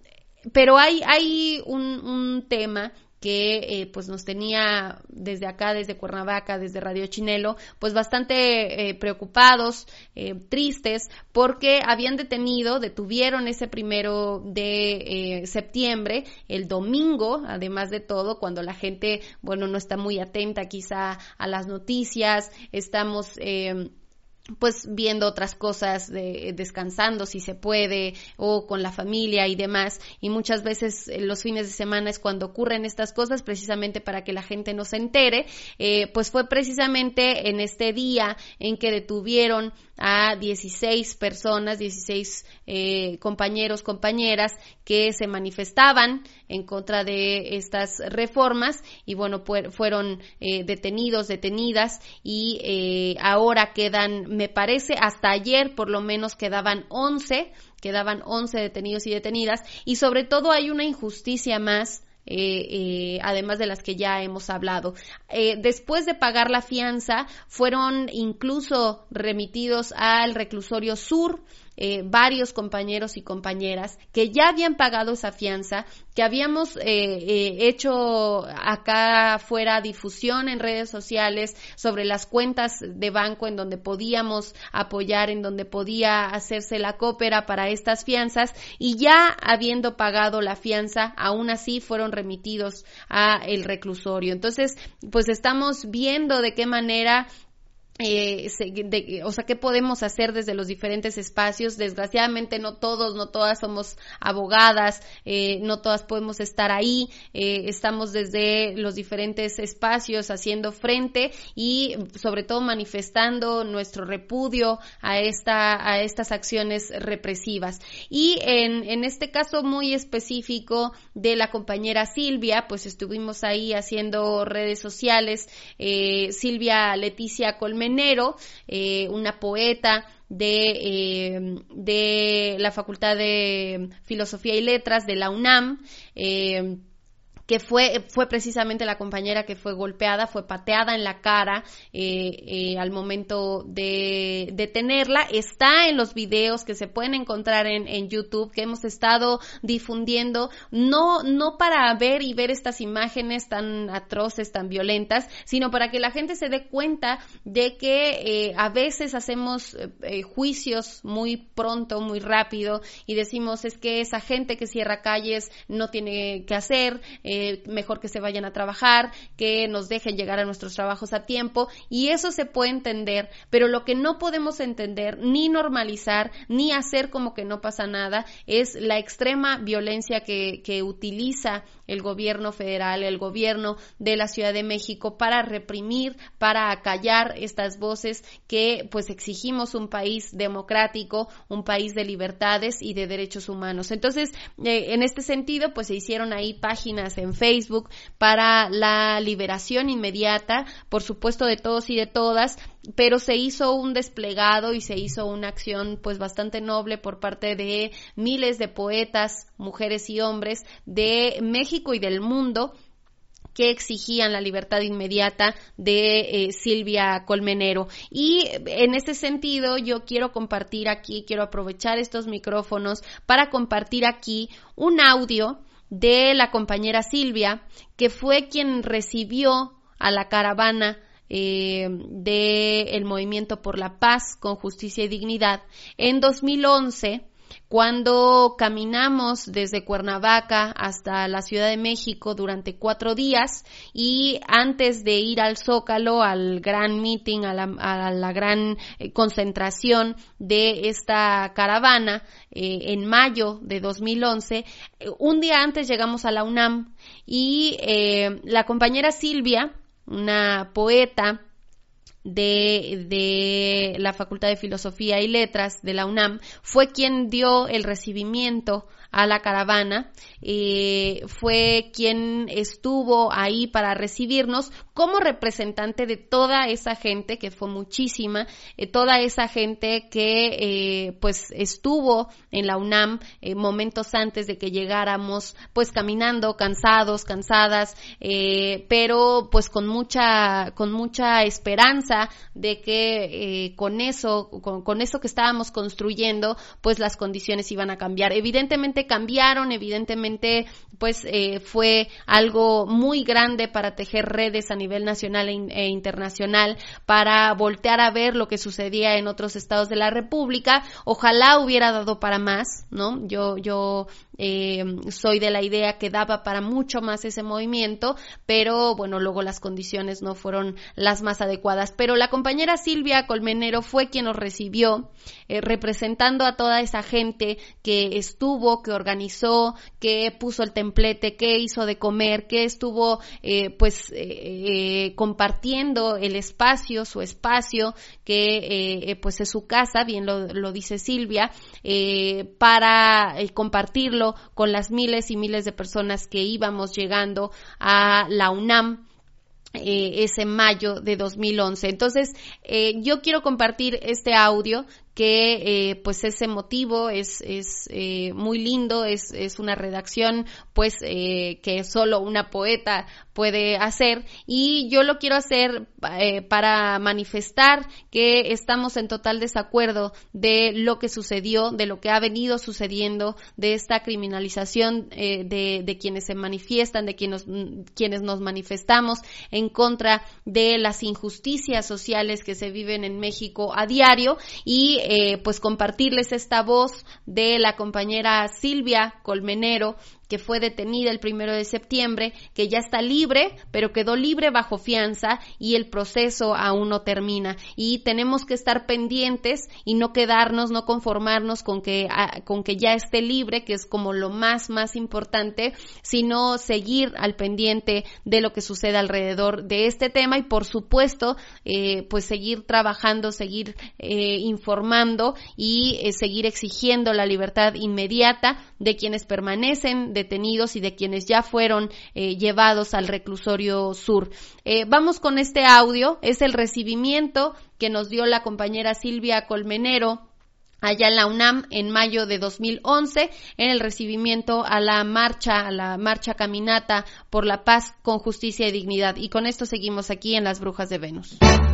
pero hay, hay un, un tema que eh, pues nos tenía desde acá, desde Cuernavaca, desde Radio Chinelo, pues bastante eh, preocupados, eh, tristes, porque habían detenido, detuvieron ese primero de eh, septiembre, el domingo, además de todo, cuando la gente, bueno, no está muy atenta quizá a las noticias, estamos eh, pues viendo otras cosas, de, descansando si se puede, o con la familia y demás, y muchas veces eh, los fines de semana es cuando ocurren estas cosas, precisamente para que la gente no se entere. Eh, pues fue precisamente en este día en que detuvieron a dieciséis personas, dieciséis eh, compañeros, compañeras que se manifestaban en contra de estas reformas, y bueno, pu- fueron eh, detenidos, detenidas, y eh, ahora quedan, me parece, hasta ayer por lo menos quedaban once, quedaban once detenidos y detenidas, y sobre todo hay una injusticia más, Eh, eh, además de las que ya hemos hablado. Eh, después de pagar la fianza, fueron incluso remitidos al reclusorio sur eh, varios compañeros y compañeras que ya habían pagado esa fianza, que habíamos eh, eh, hecho acá afuera difusión en redes sociales sobre las cuentas de banco en donde podíamos apoyar, en donde podía hacerse la coopera para estas fianzas, y ya habiendo pagado la fianza, aún así fueron remitidos a el reclusorio. Entonces, pues estamos viendo de qué manera Eh, se, de, o sea, ¿qué podemos hacer desde los diferentes espacios? Desgraciadamente no todos, no todas somos abogadas, eh, no todas podemos estar ahí, eh, estamos desde los diferentes espacios haciendo frente y sobre todo manifestando nuestro repudio a esta, a estas acciones represivas. Y en, en este caso muy específico de la compañera Silvia, pues estuvimos ahí haciendo redes sociales, eh, Silvia Leticia Colmenero, Eh, una poeta de, eh, de la Facultad de Filosofía y Letras de la UNAM, eh, que fue fue precisamente la compañera que fue golpeada, fue pateada en la cara eh, eh, al momento de detenerla. Está en los videos que se pueden encontrar en, en YouTube, que hemos estado difundiendo, no no para ver y ver estas imágenes tan atroces, tan violentas, sino para que la gente se dé cuenta de que eh, a veces hacemos eh, juicios muy pronto, muy rápido, y decimos, es que esa gente que cierra calles no tiene que hacer, eh, mejor que se vayan a trabajar, que nos dejen llegar a nuestros trabajos a tiempo, y eso se puede entender, pero lo que no podemos entender, ni normalizar, ni hacer como que no pasa nada, es la extrema violencia que, que utiliza el gobierno federal, el gobierno de la Ciudad de México para reprimir, para acallar estas voces que pues exigimos un país democrático, un país de libertades y de derechos humanos. Entonces, eh, en este sentido, pues se hicieron ahí páginas en Facebook para la liberación inmediata, por supuesto de todos y de todas, pero se hizo un desplegado y se hizo una acción pues bastante noble por parte de miles de poetas, mujeres y hombres de México y del mundo, que exigían la libertad inmediata de eh, Silvia Colmenero. Y en ese sentido yo quiero compartir aquí, quiero aprovechar estos micrófonos para compartir aquí un audio de la compañera Silvia, que fue quien recibió a la caravana eh, del Movimiento por la Paz con Justicia y Dignidad en dos mil once, cuando caminamos desde Cuernavaca hasta la Ciudad de México durante cuatro días, y antes de ir al Zócalo, al gran meeting, a la, a la gran eh, concentración de esta caravana, eh, en mayo de dos mil once, eh, un día antes llegamos a la UNAM y eh, la compañera Silvia, una poeta de, de la Facultad de Filosofía y Letras de la UNAM, fue quien dio el recibimiento a la caravana, eh, fue quien estuvo ahí para recibirnos como representante de toda esa gente, que fue muchísima, eh, toda esa gente que eh, pues estuvo en la UNAM eh, momentos antes de que llegáramos, pues caminando, cansados, cansadas, eh, pero pues con mucha, con mucha esperanza de que eh, con eso, con, con eso que estábamos construyendo, pues las condiciones iban a cambiar. Evidentemente cambiaron, evidentemente pues eh, fue algo muy grande para tejer redes a nivel nacional e, in- e internacional, para voltear a ver lo que sucedía en otros estados de la República. Ojalá hubiera dado para más, ¿no? Yo, yo eh, soy de la idea que daba para mucho más ese movimiento, pero bueno, luego las condiciones no fueron las más adecuadas. Pero la compañera Silvia Colmenero fue quien nos recibió, eh, representando a toda esa gente que estuvo, que organizó, que puso el templete, que hizo de comer, que estuvo eh, pues eh, eh, compartiendo el espacio, su espacio, que eh, pues es su casa, bien lo, lo dice Silvia, eh, para eh, compartirlo con las miles y miles de personas que íbamos llegando a la UNAM eh, ese mayo de dos mil once. Entonces, eh, yo quiero compartir este audio que eh, pues es emotivo, es es eh, muy lindo, es es una redacción pues eh, que solo una poeta puede hacer, y yo lo quiero hacer eh, para manifestar que estamos en total desacuerdo de lo que sucedió, de lo que ha venido sucediendo, de esta criminalización eh, de, de quienes se manifiestan, de quienes, quienes nos manifestamos en contra de las injusticias sociales que se viven en México a diario, y eh, pues compartirles esta voz de la compañera Silvia Colmenero, que fue detenida el primero de septiembre, que ya está libre, pero quedó libre bajo fianza y el proceso aún no termina. Y tenemos que estar pendientes y no quedarnos, no conformarnos con que, a, con que ya esté libre, que es como lo más, más importante, sino seguir al pendiente de lo que sucede alrededor de este tema y, por supuesto, eh, pues seguir trabajando, seguir eh, informando y eh, seguir exigiendo la libertad inmediata de quienes permanecen detenidos y de quienes ya fueron eh, llevados al reclusorio sur. Eh, vamos con este audio, es el recibimiento que nos dio la compañera Silvia Colmenero allá en la UNAM en mayo de dos mil once, en el recibimiento a la marcha, a la marcha caminata por la paz con justicia y dignidad. Y con esto seguimos aquí en Las Brujas de Venus.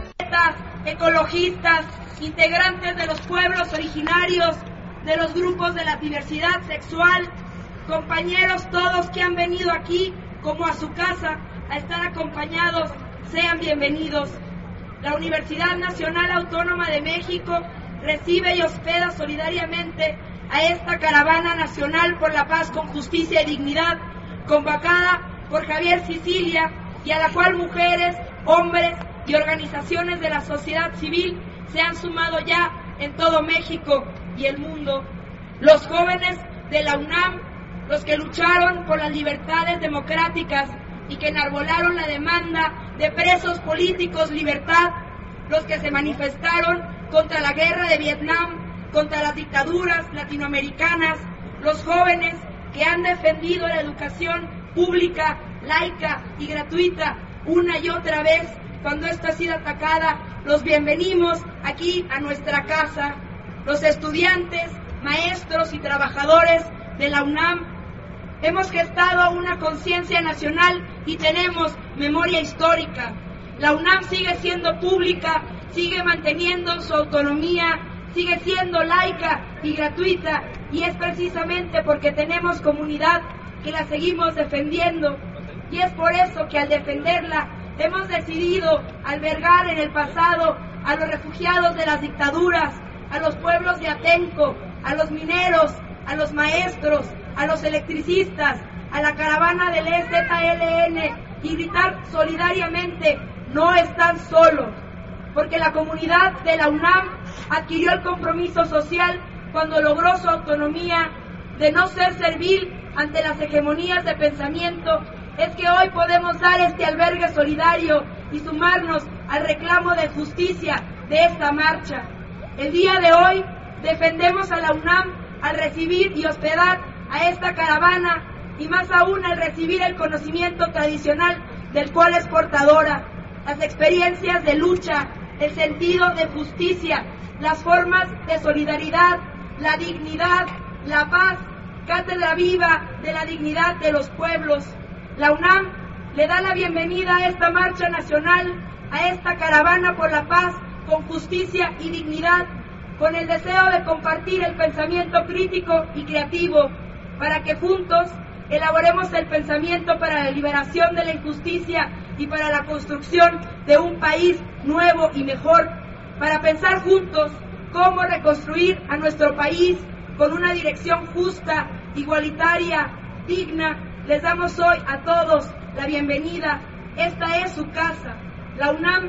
Ecologistas, integrantes de los pueblos originarios, de los grupos de la diversidad sexual, compañeros todos que han venido aquí como a su casa a estar acompañados, sean bienvenidos. La Universidad Nacional Autónoma de México recibe y hospeda solidariamente a esta caravana nacional por la paz con justicia y dignidad, convocada por Javier Sicilia, y a la cual mujeres, hombres y organizaciones de la sociedad civil se han sumado ya en todo México y el mundo. Los jóvenes de la UNAM, los que lucharon por las libertades democráticas y que enarbolaron la demanda de presos políticos, libertad, los que se manifestaron contra la guerra de Vietnam, contra las dictaduras latinoamericanas, los jóvenes que han defendido la educación pública, laica y gratuita una y otra vez cuando esta ha sido atacada, los bienvenimos aquí a nuestra casa. Los estudiantes, maestros y trabajadores de la UNAM hemos gestado una conciencia nacional y tenemos memoria histórica. La UNAM sigue siendo pública, sigue manteniendo su autonomía, sigue siendo laica y gratuita, y es precisamente porque tenemos comunidad que la seguimos defendiendo, y es por eso que al defenderla hemos decidido albergar en el pasado a los refugiados de las dictaduras, a los pueblos de Atenco, a los mineros, a los maestros, a los electricistas, a la caravana del E Z L N, y gritar solidariamente: no están solos, porque la comunidad de la UNAM adquirió el compromiso social cuando logró su autonomía de no ser servil ante las hegemonías de pensamiento. Es que hoy podemos dar este albergue solidario y sumarnos al reclamo de justicia de esta marcha. El día de hoy defendemos a la UNAM al recibir y hospedar a esta caravana, y más aún al recibir el conocimiento tradicional del cual es portadora, las experiencias de lucha, el sentido de justicia, las formas de solidaridad, la dignidad, la paz, cátedra viva de la dignidad de los pueblos. La UNAM le da la bienvenida a esta marcha nacional, a esta caravana por la paz con justicia y dignidad, con el deseo de compartir el pensamiento crítico y creativo, para que juntos elaboremos el pensamiento para la liberación de la injusticia y para la construcción de un país nuevo y mejor, para pensar juntos cómo reconstruir a nuestro país con una dirección justa, igualitaria, digna. Les damos hoy a todos la bienvenida. Esta es su casa. La UNAM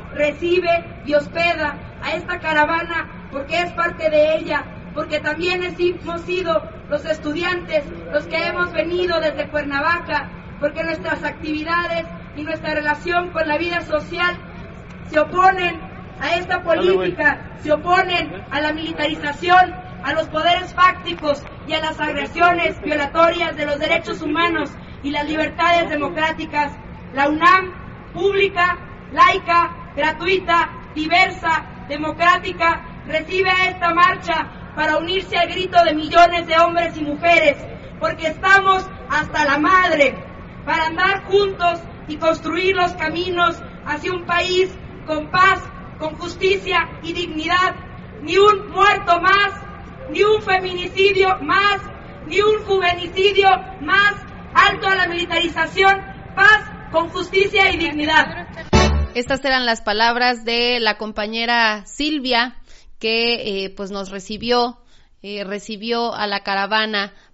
recibe y hospeda a esta caravana porque es parte de ella, porque también hemos sido los estudiantes los que hemos venido desde Cuernavaca, porque nuestras actividades y nuestra relación con la vida social se oponen a esta política, se oponen a la militarización, a los poderes fácticos y a las agresiones violatorias de los derechos humanos y las libertades democráticas. La UNAM, pública, laica, gratuita, diversa, democrática, recibe a esta marcha para unirse al grito de millones de hombres y mujeres, porque estamos hasta la madre, para andar juntos y construir los caminos hacia un país con paz, con justicia y dignidad. Ni un muerto más, ni un feminicidio más, ni un juvenicidio más. Alto a la militarización, paz con justicia y dignidad. Estas eran las palabras de la compañera Silvia, que eh, pues nos recibió, eh, recibió a la caravana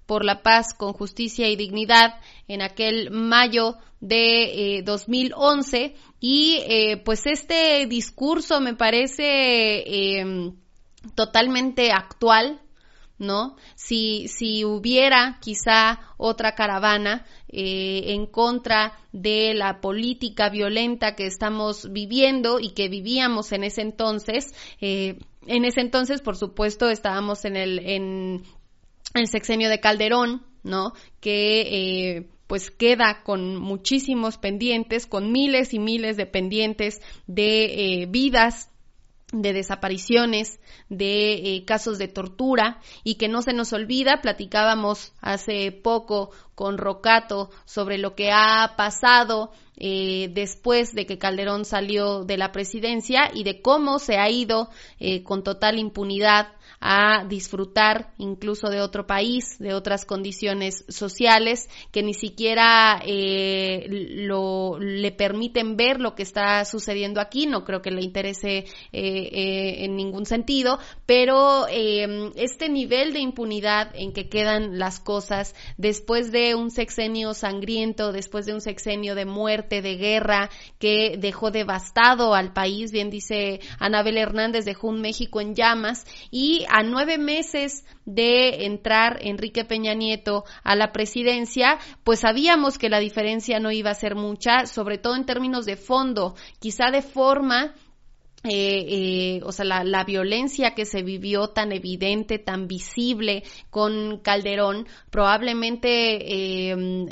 por la Paz con Justicia y Dignidad en aquel mayo de eh, dos mil once, y eh, pues este discurso me parece eh, totalmente actual, ¿no? Si, si hubiera quizá otra caravana eh, en contra de la política violenta que estamos viviendo y que vivíamos en ese entonces, eh, en ese entonces, por supuesto, estábamos en el, en el sexenio de Calderón, ¿no? Que eh, pues queda con muchísimos pendientes, con miles y miles de pendientes de eh, vidas, de desapariciones, de eh, casos de tortura, y que no se nos olvida. Platicábamos hace poco con Rocato sobre lo que ha pasado eh, después de que Calderón salió de la presidencia y de cómo se ha ido eh, con total impunidad a disfrutar incluso de otro país, de otras condiciones sociales que ni siquiera eh, lo, le permiten ver lo que está sucediendo aquí. No creo que le interese eh, eh, en ningún sentido, pero eh, este nivel de impunidad en que quedan las cosas después de un sexenio sangriento, después de un sexenio de muerte, de guerra, que dejó devastado al país, bien dice Anabel Hernández, dejó un México en llamas, y a nueve meses de entrar Enrique Peña Nieto a la presidencia, pues sabíamos que la diferencia no iba a ser mucha, sobre todo en términos de fondo, quizá de forma. Eh, eh, o sea, la, la violencia que se vivió tan evidente, tan visible con Calderón, probablemente eh,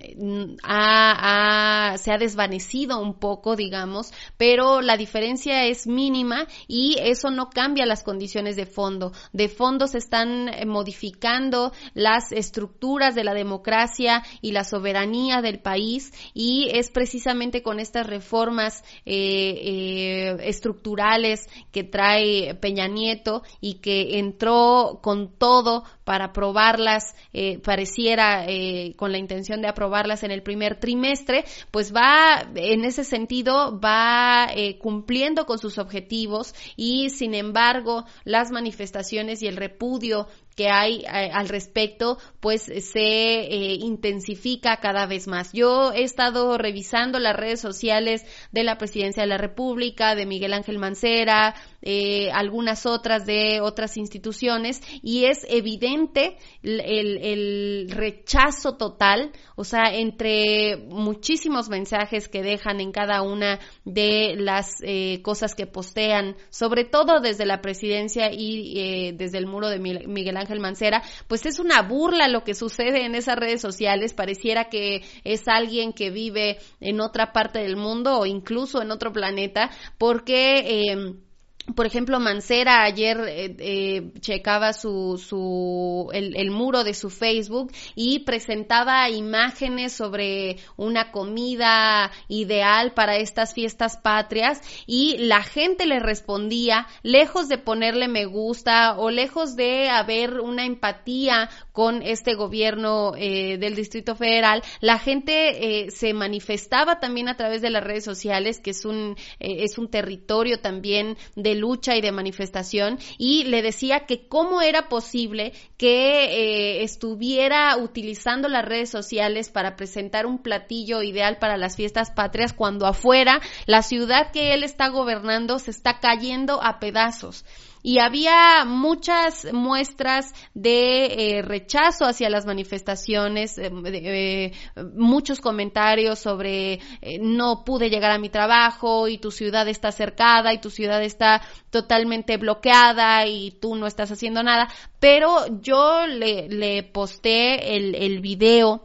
ha, ha, se ha desvanecido un poco, digamos, pero la diferencia es mínima y eso no cambia las condiciones de fondo. De fondo se están modificando las estructuras de la democracia y la soberanía del país, y es precisamente con estas reformas eh, eh, estructurales que trae Peña Nieto y que entró con todo para aprobarlas, eh, pareciera eh, con la intención de aprobarlas en el primer trimestre, pues va, en ese sentido, va eh, cumpliendo con sus objetivos, y sin embargo las manifestaciones y el repudio que hay eh, al respecto, pues se eh, intensifica cada vez más. Yo he estado revisando las redes sociales de la Presidencia de la República, de Miguel Ángel Mancera, eh, algunas otras de otras instituciones, y es evidente el, el, el rechazo total, o sea, entre muchísimos mensajes que dejan en cada una de las eh, cosas que postean, sobre todo desde la Presidencia y eh, desde el muro de Miguel Ángel Mancera, pues es una burla lo que sucede en esas redes sociales. Pareciera que es alguien que vive en otra parte del mundo o incluso en otro planeta, porque eh, por ejemplo, Mancera ayer eh, eh, checaba su, su el, el muro de su Facebook y presentaba imágenes sobre una comida ideal para estas fiestas patrias, y la gente le respondía, lejos de ponerle me gusta o lejos de haber una empatía con este gobierno eh, del Distrito Federal, la gente eh, se manifestaba también a través de las redes sociales, que es un eh, es un territorio también de lucha y de manifestación, y le decía que cómo era posible que eh, estuviera utilizando las redes sociales para presentar un platillo ideal para las fiestas patrias, cuando afuera la ciudad que él está gobernando se está cayendo a pedazos. Y había muchas muestras de eh, rechazo hacia las manifestaciones, eh, eh, muchos comentarios sobre eh, no pude llegar a mi trabajo y tu ciudad está cercada y tu ciudad está totalmente bloqueada y tú no estás haciendo nada. Pero yo le, le posté el, el video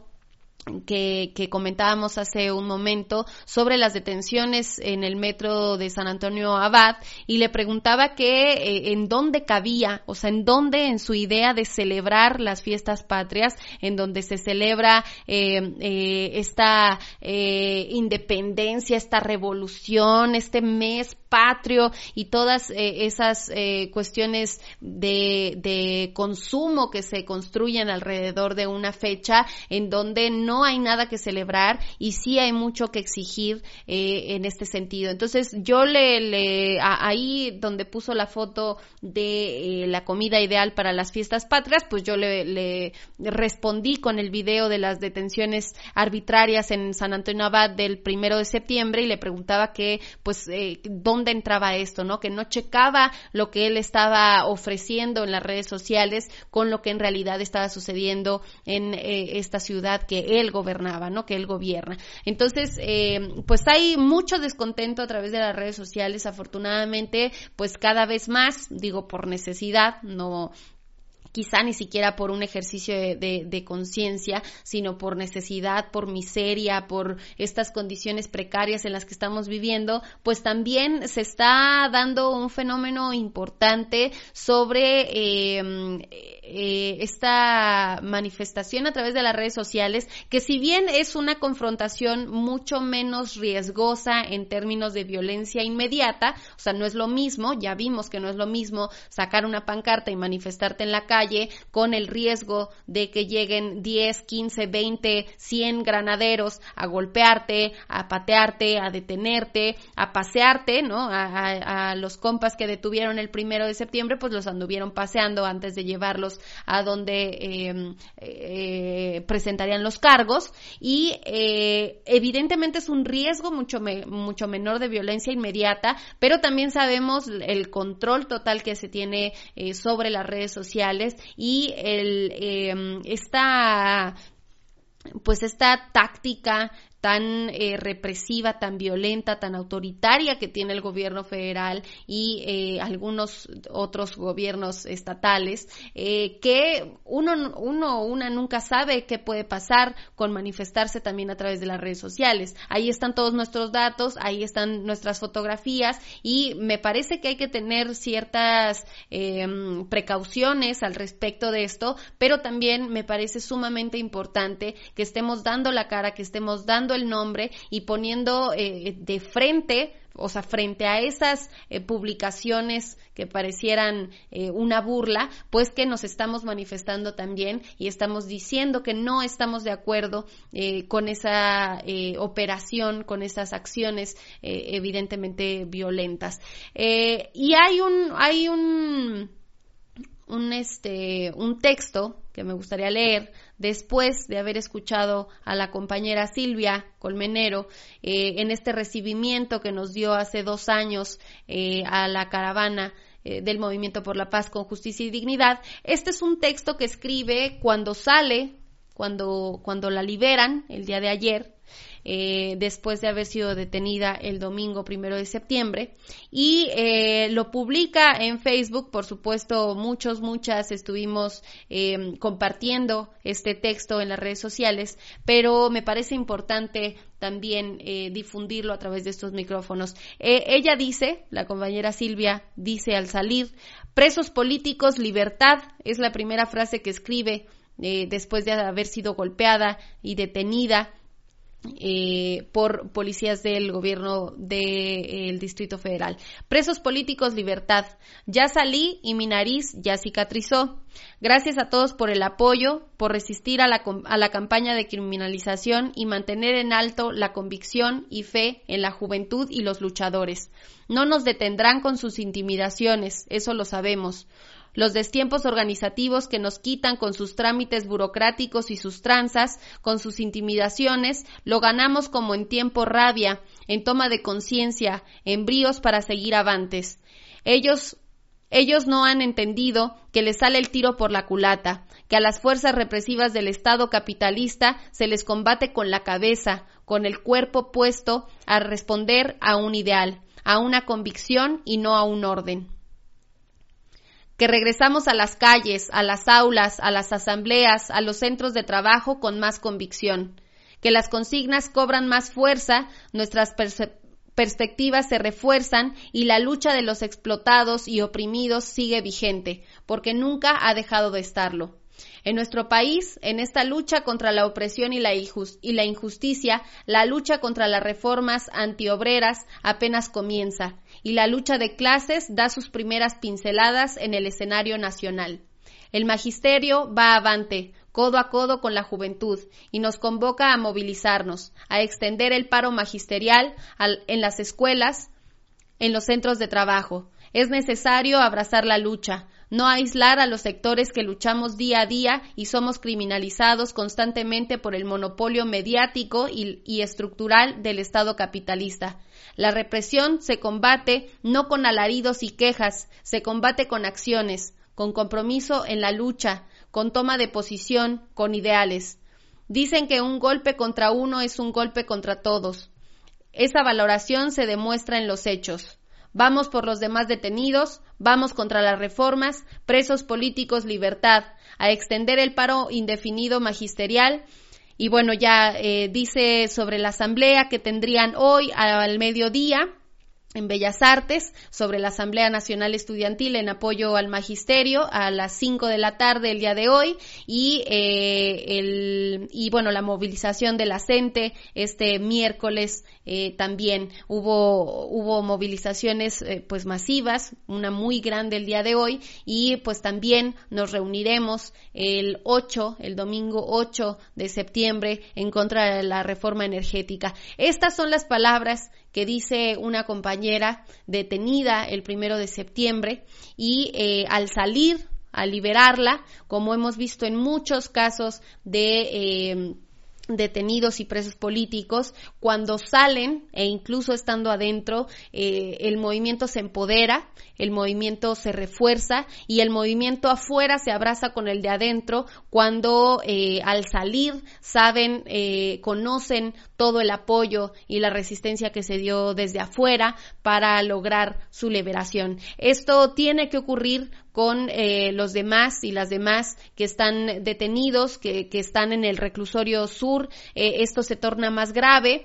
Que, que comentábamos hace un momento sobre las detenciones en el metro de San Antonio Abad, y le preguntaba que eh, en dónde cabía, o sea, en dónde en su idea de celebrar las fiestas patrias, en donde se celebra eh, eh, esta eh, independencia, esta revolución, este mes patrio y todas eh, esas eh, cuestiones de, de consumo que se construyen alrededor de una fecha en donde no hay nada que celebrar y sí hay mucho que exigir eh, en este sentido. Entonces yo le, le a, ahí donde puso la foto de eh, la comida ideal para las fiestas patrias, pues yo le, le respondí con el video de las detenciones arbitrarias en San Antonio Abad del primero de septiembre y le preguntaba que, pues, eh, dónde entraba esto, ¿no? Que no checaba lo que él estaba ofreciendo en las redes sociales con lo que en realidad estaba sucediendo en eh, esta ciudad que él gobernaba, ¿no? Que él gobierna. Entonces, eh, pues hay mucho descontento a través de las redes sociales, afortunadamente, pues cada vez más, digo, por necesidad, no quizá ni siquiera por un ejercicio de, de, de conciencia, sino por necesidad, por miseria, por estas condiciones precarias en las que estamos viviendo, pues también se está dando un fenómeno importante sobre eh, eh, esta manifestación a través de las redes sociales, que si bien es una confrontación mucho menos riesgosa en términos de violencia inmediata, o sea, no es lo mismo, ya vimos que no es lo mismo sacar una pancarta y manifestarte en la calle con el riesgo de que lleguen diez, quince, veinte, cien granaderos a golpearte, a patearte, a detenerte, a pasearte, ¿no? A, a, a los compas que detuvieron el primero de septiembre, pues los anduvieron paseando antes de llevarlos a donde eh, eh, presentarían los cargos y eh, evidentemente es un riesgo mucho, me, mucho menor de violencia inmediata, pero también sabemos el control total que se tiene eh, sobre las redes sociales y el eh, esta pues esta táctica tan eh, represiva, tan violenta, tan autoritaria que tiene el gobierno federal y eh, algunos otros gobiernos estatales, eh, que uno, uno, una nunca sabe qué puede pasar con manifestarse también a través de las redes sociales. Ahí están todos nuestros datos, ahí están nuestras fotografías y me parece que hay que tener ciertas eh, precauciones al respecto de esto, pero también me parece sumamente importante que estemos dando la cara, que estemos dando el nombre y poniendo eh, de frente, o sea, frente a esas eh, publicaciones que parecieran eh, una burla, pues que nos estamos manifestando también y estamos diciendo que no estamos de acuerdo eh, con esa eh, operación, con esas acciones eh, evidentemente violentas. Eh, y hay un, hay un, un este, un texto que me gustaría leer después de haber escuchado a la compañera Silvia Colmenero eh, en este recibimiento que nos dio hace dos años eh, a la caravana eh, del Movimiento por la Paz con Justicia y Dignidad. Este es un texto que escribe cuando sale, cuando, cuando la liberan el día de ayer, Eh, después de haber sido detenida el domingo primero de septiembre y eh, lo publica en Facebook. Por supuesto, muchos, muchas estuvimos eh, compartiendo este texto en las redes sociales, pero me parece importante también eh, difundirlo a través de estos micrófonos. Eh, ella dice, la compañera Silvia dice al salir: presos políticos, libertad, es la primera frase que escribe eh, después de haber sido golpeada y detenida Eh, por policías del gobierno del eh, Distrito Federal. Presos políticos, libertad. Ya salí y mi nariz ya cicatrizó. Gracias a todos por el apoyo, por resistir a la, a la campaña de criminalización y mantener en alto la convicción y fe en la juventud y los luchadores. No nos detendrán con sus intimidaciones, eso lo sabemos. Los destiempos organizativos que nos quitan con sus trámites burocráticos y sus tranzas, con sus intimidaciones, lo ganamos como en tiempo rabia, en toma de conciencia, en bríos para seguir avantes. Ellos, ellos no han entendido que les sale el tiro por la culata, que a las fuerzas represivas del Estado capitalista se les combate con la cabeza, con el cuerpo puesto a responder a un ideal, a una convicción y no a un orden. Que regresamos a las calles, a las aulas, a las asambleas, a los centros de trabajo con más convicción. Que las consignas cobran más fuerza, nuestras perse- perspectivas se refuerzan y la lucha de los explotados y oprimidos sigue vigente, porque nunca ha dejado de estarlo. En nuestro país, en esta lucha contra la opresión y la, injust- y la injusticia, la lucha contra las reformas antiobreras apenas comienza y la lucha de clases da sus primeras pinceladas en el escenario nacional. El magisterio va avante, codo a codo con la juventud, y nos convoca a movilizarnos, a extender el paro magisterial al, en las escuelas, en los centros de trabajo. Es necesario abrazar la lucha, no aislar a los sectores que luchamos día a día y somos criminalizados constantemente por el monopolio mediático y, y estructural del Estado capitalista. La represión se combate no con alaridos y quejas, se combate con acciones, con compromiso en la lucha, con toma de posición, con ideales. Dicen que un golpe contra uno es un golpe contra todos. Esa valoración se demuestra en los hechos. Vamos por los demás detenidos, vamos contra las reformas, presos políticos, libertad, a extender el paro indefinido magisterial. Y bueno, ya eh, dice sobre la asamblea que tendrían hoy al mediodía en Bellas Artes, sobre la Asamblea Nacional Estudiantil en apoyo al magisterio a las cinco de la tarde el día de hoy, y eh, el y bueno la movilización de la CENTE este miércoles. Eh, también hubo hubo movilizaciones eh, pues masivas, una muy grande el día de hoy, y pues también nos reuniremos el ocho, el domingo ocho de septiembre en contra de la reforma energética. Estas son las palabras que dice una compañera detenida el primero de septiembre, y eh, al salir, al liberarla, como hemos visto en muchos casos de eh, detenidos y presos políticos, cuando salen e incluso estando adentro, eh, el movimiento se empodera, el movimiento se refuerza y el movimiento afuera se abraza con el de adentro cuando eh, al salir saben, eh, conocen todo el apoyo y la resistencia que se dio desde afuera para lograr su liberación. Esto tiene que ocurrir con eh, los demás y las demás que están detenidos, que, que están en el reclusorio sur. Eh, esto se torna más grave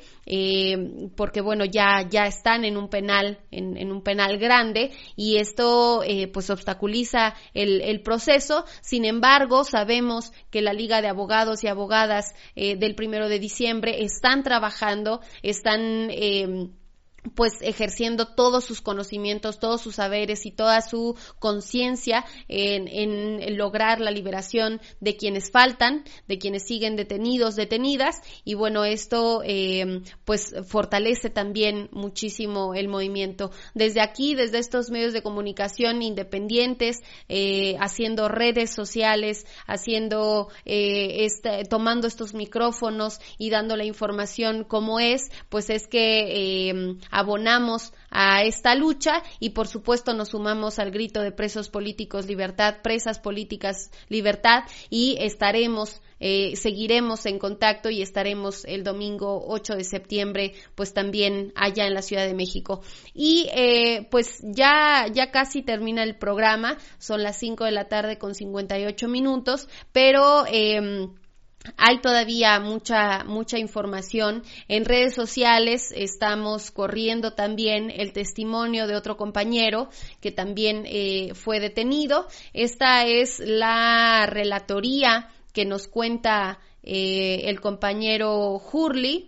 eh, porque bueno ya ya están en un penal en, en un penal grande, y esto eh, pues obstaculiza el, el proceso. Sin embargo, sabemos que la Liga de Abogados y Abogadas eh, del primero de diciembre están trabajando, están eh, pues ejerciendo todos sus conocimientos, todos sus saberes y toda su conciencia en, en lograr la liberación de quienes faltan, de quienes siguen detenidos, detenidas, y bueno, esto eh, pues fortalece también muchísimo el movimiento. Desde aquí, desde estos medios de comunicación independientes, eh, haciendo redes sociales, haciendo, eh, este, tomando estos micrófonos y dando la información como es, pues es que eh, abonamos a esta lucha y por supuesto nos sumamos al grito de presos políticos libertad, presas políticas libertad, y estaremos, eh, seguiremos en contacto y estaremos el domingo ocho de septiembre pues también allá en la Ciudad de México. Y eh, pues ya, ya casi termina el programa, son las cinco de la tarde con cincuenta y ocho minutos, pero eh, hay todavía mucha mucha información en redes sociales. Estamos corriendo también el testimonio de otro compañero que también eh, fue detenido. Esta es la relatoría que nos cuenta eh, el compañero Hurley.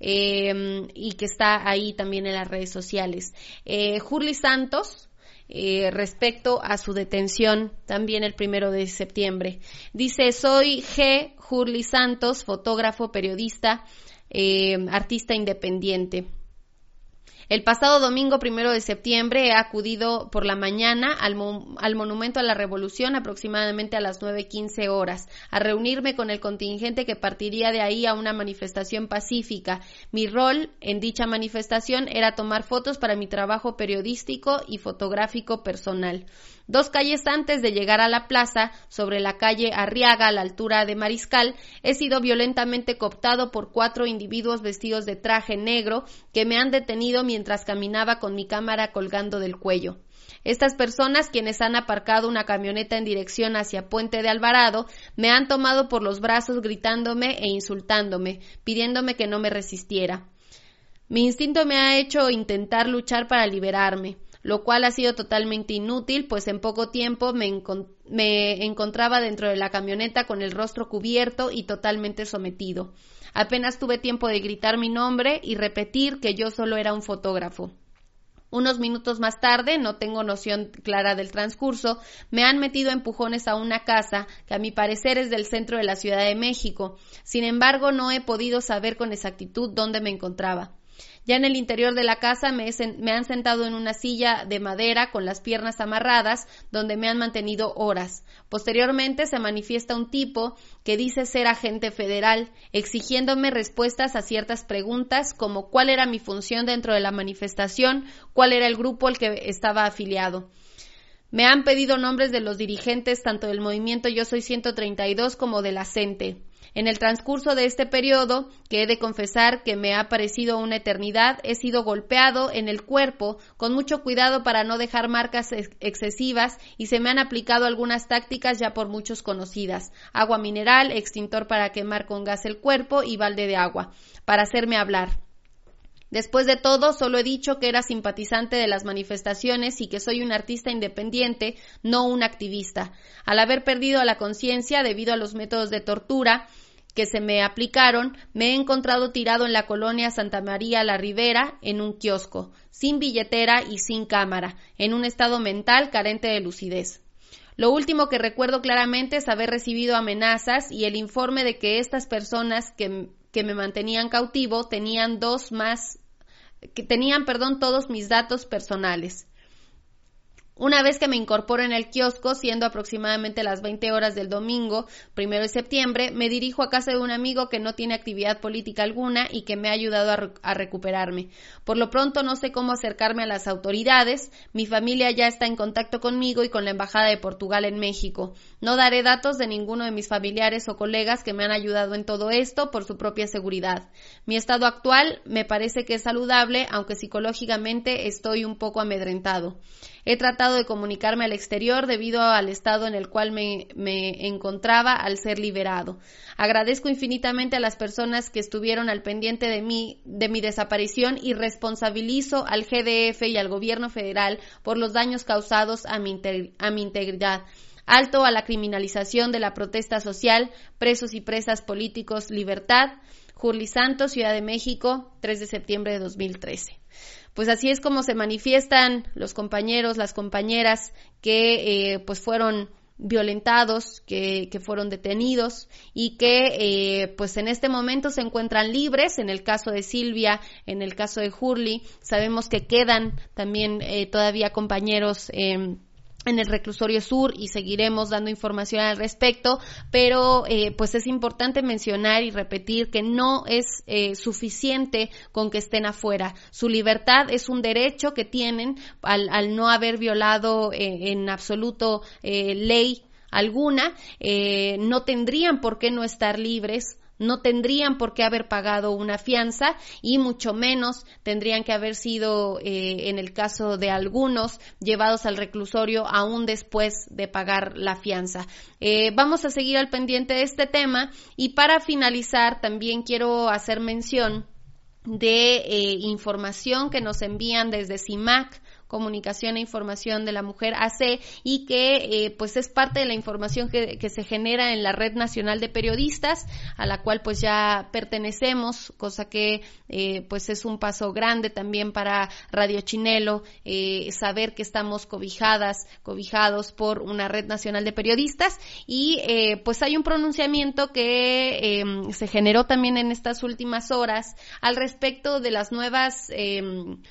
Eh, y que está ahí también en las redes sociales. Eh, Hurley Santos, Eh, respecto a su detención también el primero de septiembre. Dice: soy G. Hurley Santos, fotógrafo, periodista, eh, artista independiente. El pasado domingo primero de septiembre he acudido por la mañana al, mo- al Monumento a la Revolución aproximadamente a las nueve quince horas a reunirme con el contingente que partiría de ahí a una manifestación pacífica. Mi rol en dicha manifestación era tomar fotos para mi trabajo periodístico y fotográfico personal. Dos calles antes de llegar a la plaza, sobre la calle Arriaga a la altura de Mariscal, he sido violentamente cooptado por cuatro individuos vestidos de traje negro que me han detenido mientras caminaba con mi cámara colgando del cuello. Estas personas, quienes han aparcado una camioneta en dirección hacia Puente de Alvarado, me han tomado por los brazos gritándome e insultándome, pidiéndome que no me resistiera. Mi instinto me ha hecho intentar luchar para liberarme. lo cual ha sido totalmente inútil, pues en poco tiempo me, encont- me encontraba dentro de la camioneta con el rostro cubierto y totalmente sometido. Apenas tuve tiempo de gritar mi nombre y repetir que yo solo era un fotógrafo. Unos minutos más tarde, no tengo noción clara del transcurso, me han metido a empujones a una casa que a mi parecer es del centro de la Ciudad de México. Sin embargo, no he podido saber con exactitud dónde me encontraba. Ya en el interior de la casa me, he sen- me han sentado en una silla de madera con las piernas amarradas, donde me han mantenido horas. Posteriormente se manifiesta un tipo que dice ser agente federal, exigiéndome respuestas a ciertas preguntas como cuál era mi función dentro de la manifestación, cuál era el grupo al que estaba afiliado. Me han pedido nombres de los dirigentes tanto del movimiento Yo Soy ciento treinta y dos como de la CENTE. En el transcurso de este periodo, que he de confesar que me ha parecido una eternidad, he sido golpeado en el cuerpo con mucho cuidado para no dejar marcas ex- excesivas y se me han aplicado algunas tácticas ya por muchos conocidas: agua mineral, extintor para quemar con gas el cuerpo y balde de agua, para hacerme hablar. Después de todo, solo he dicho que era simpatizante de las manifestaciones y que soy un artista independiente, no un activista. Al haber perdido la conciencia debido a los métodos de tortura que se me aplicaron, me he encontrado tirado en la colonia Santa María la Ribera en un kiosco, sin billetera y sin cámara, en un estado mental carente de lucidez. Lo último que recuerdo claramente es haber recibido amenazas y el informe de que estas personas que, que me mantenían cautivo tenían dos más, que tenían, perdón, todos mis datos personales. Una vez que me incorporo en el kiosco, siendo aproximadamente las veinte horas del domingo, primero de septiembre, me dirijo a casa de un amigo que no tiene actividad política alguna y que me ha ayudado a, re- a recuperarme. Por lo pronto no sé cómo acercarme a las autoridades. Mi familia ya está en contacto conmigo y con la Embajada de Portugal en México. No daré datos de ninguno de mis familiares o colegas que me han ayudado en todo esto por su propia seguridad. Mi estado actual me parece que es saludable, aunque psicológicamente estoy un poco amedrentado. He tratado de comunicarme al exterior debido al estado en el cual me, me encontraba al ser liberado. Agradezco infinitamente a las personas que estuvieron al pendiente de mí, de mi desaparición, y responsabilizo al G D F y al gobierno federal por los daños causados a mi, integ- a mi integridad. Alto a la criminalización de la protesta social, presos y presas políticos, libertad. Jurly Santos, Ciudad de México, tres de septiembre de dos mil trece. Pues así es como se manifiestan los compañeros, las compañeras que eh, pues fueron violentados, que, que fueron detenidos y que eh, pues en este momento se encuentran libres. En el caso de Silvia, en el caso de Jurly, sabemos que quedan también eh, todavía compañeros eh, en el reclusorio sur y seguiremos dando información al respecto, pero eh, pues es importante mencionar y repetir que no es eh, suficiente con que estén afuera. Su libertad es un derecho que tienen al, al no haber violado eh, en absoluto eh, ley alguna. Eh, no tendrían por qué no estar libres, no tendrían por qué haber pagado una fianza y mucho menos tendrían que haber sido, eh, en el caso de algunos, llevados al reclusorio aún después de pagar la fianza. Eh, vamos a seguir al pendiente de este tema y para finalizar también quiero hacer mención de eh, información que nos envían desde CIMAC, Comunicación e Información de la Mujer A C, y que eh, pues es parte de la información que, que se genera en la Red Nacional de Periodistas, a la cual pues ya pertenecemos, cosa que eh, pues es un paso grande también para Radio Chinelo, eh, saber que estamos cobijadas, cobijados por una Red Nacional de Periodistas, y eh, pues hay un pronunciamiento que eh, se generó también en estas últimas horas al respecto de las nuevas eh,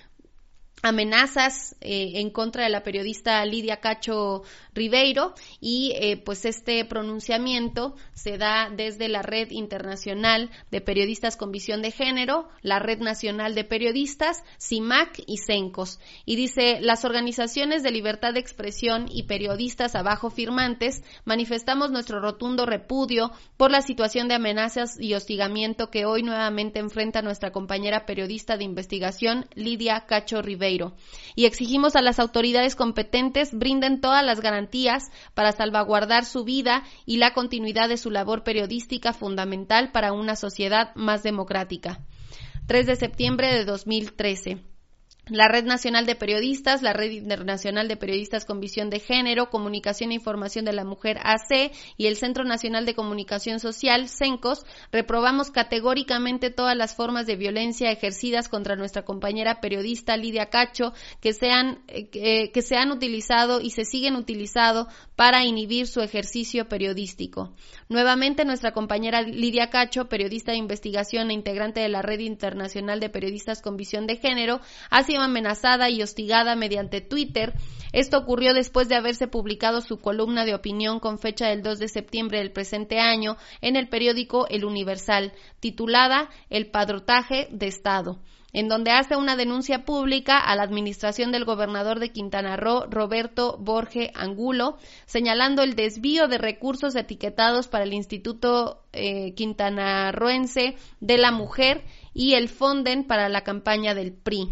amenazas eh, en contra de la periodista Lidia Cacho Ribeiro, y eh, pues este pronunciamiento se da desde la Red Internacional de Periodistas con Visión de Género, la Red Nacional de Periodistas, CIMAC y CENCOS, y dice: las organizaciones de libertad de expresión y periodistas abajo firmantes manifestamos nuestro rotundo repudio por la situación de amenazas y hostigamiento que hoy nuevamente enfrenta nuestra compañera periodista de investigación Lidia Cacho Ribeiro, y exigimos a las autoridades competentes brinden todas las garantías para salvaguardar su vida y la continuidad de su labor periodística fundamental para una sociedad más democrática. tres de septiembre de dos mil trece. la Red Nacional de Periodistas, la Red Internacional de Periodistas con Visión de Género, Comunicación e Información de la Mujer A C y el Centro Nacional de Comunicación Social, CENCOS, reprobamos categóricamente todas las formas de violencia ejercidas contra nuestra compañera periodista Lidia Cacho, que se han, eh, que se han utilizado y se siguen utilizando para inhibir su ejercicio periodístico. Nuevamente, nuestra compañera Lidia Cacho, periodista de investigación e integrante de la Red Internacional de Periodistas con Visión de Género, ha sido amenazada y hostigada mediante Twitter. Esto ocurrió después de haberse publicado su columna de opinión con fecha del dos de septiembre del presente año en el periódico El Universal, titulada El Padrotaje de Estado, en donde hace una denuncia pública a la administración del gobernador de Quintana Roo, Roberto Borge Angulo, señalando el desvío de recursos etiquetados para el Instituto eh, Quintanarroense de la Mujer y el Fonden para la campaña del P R I.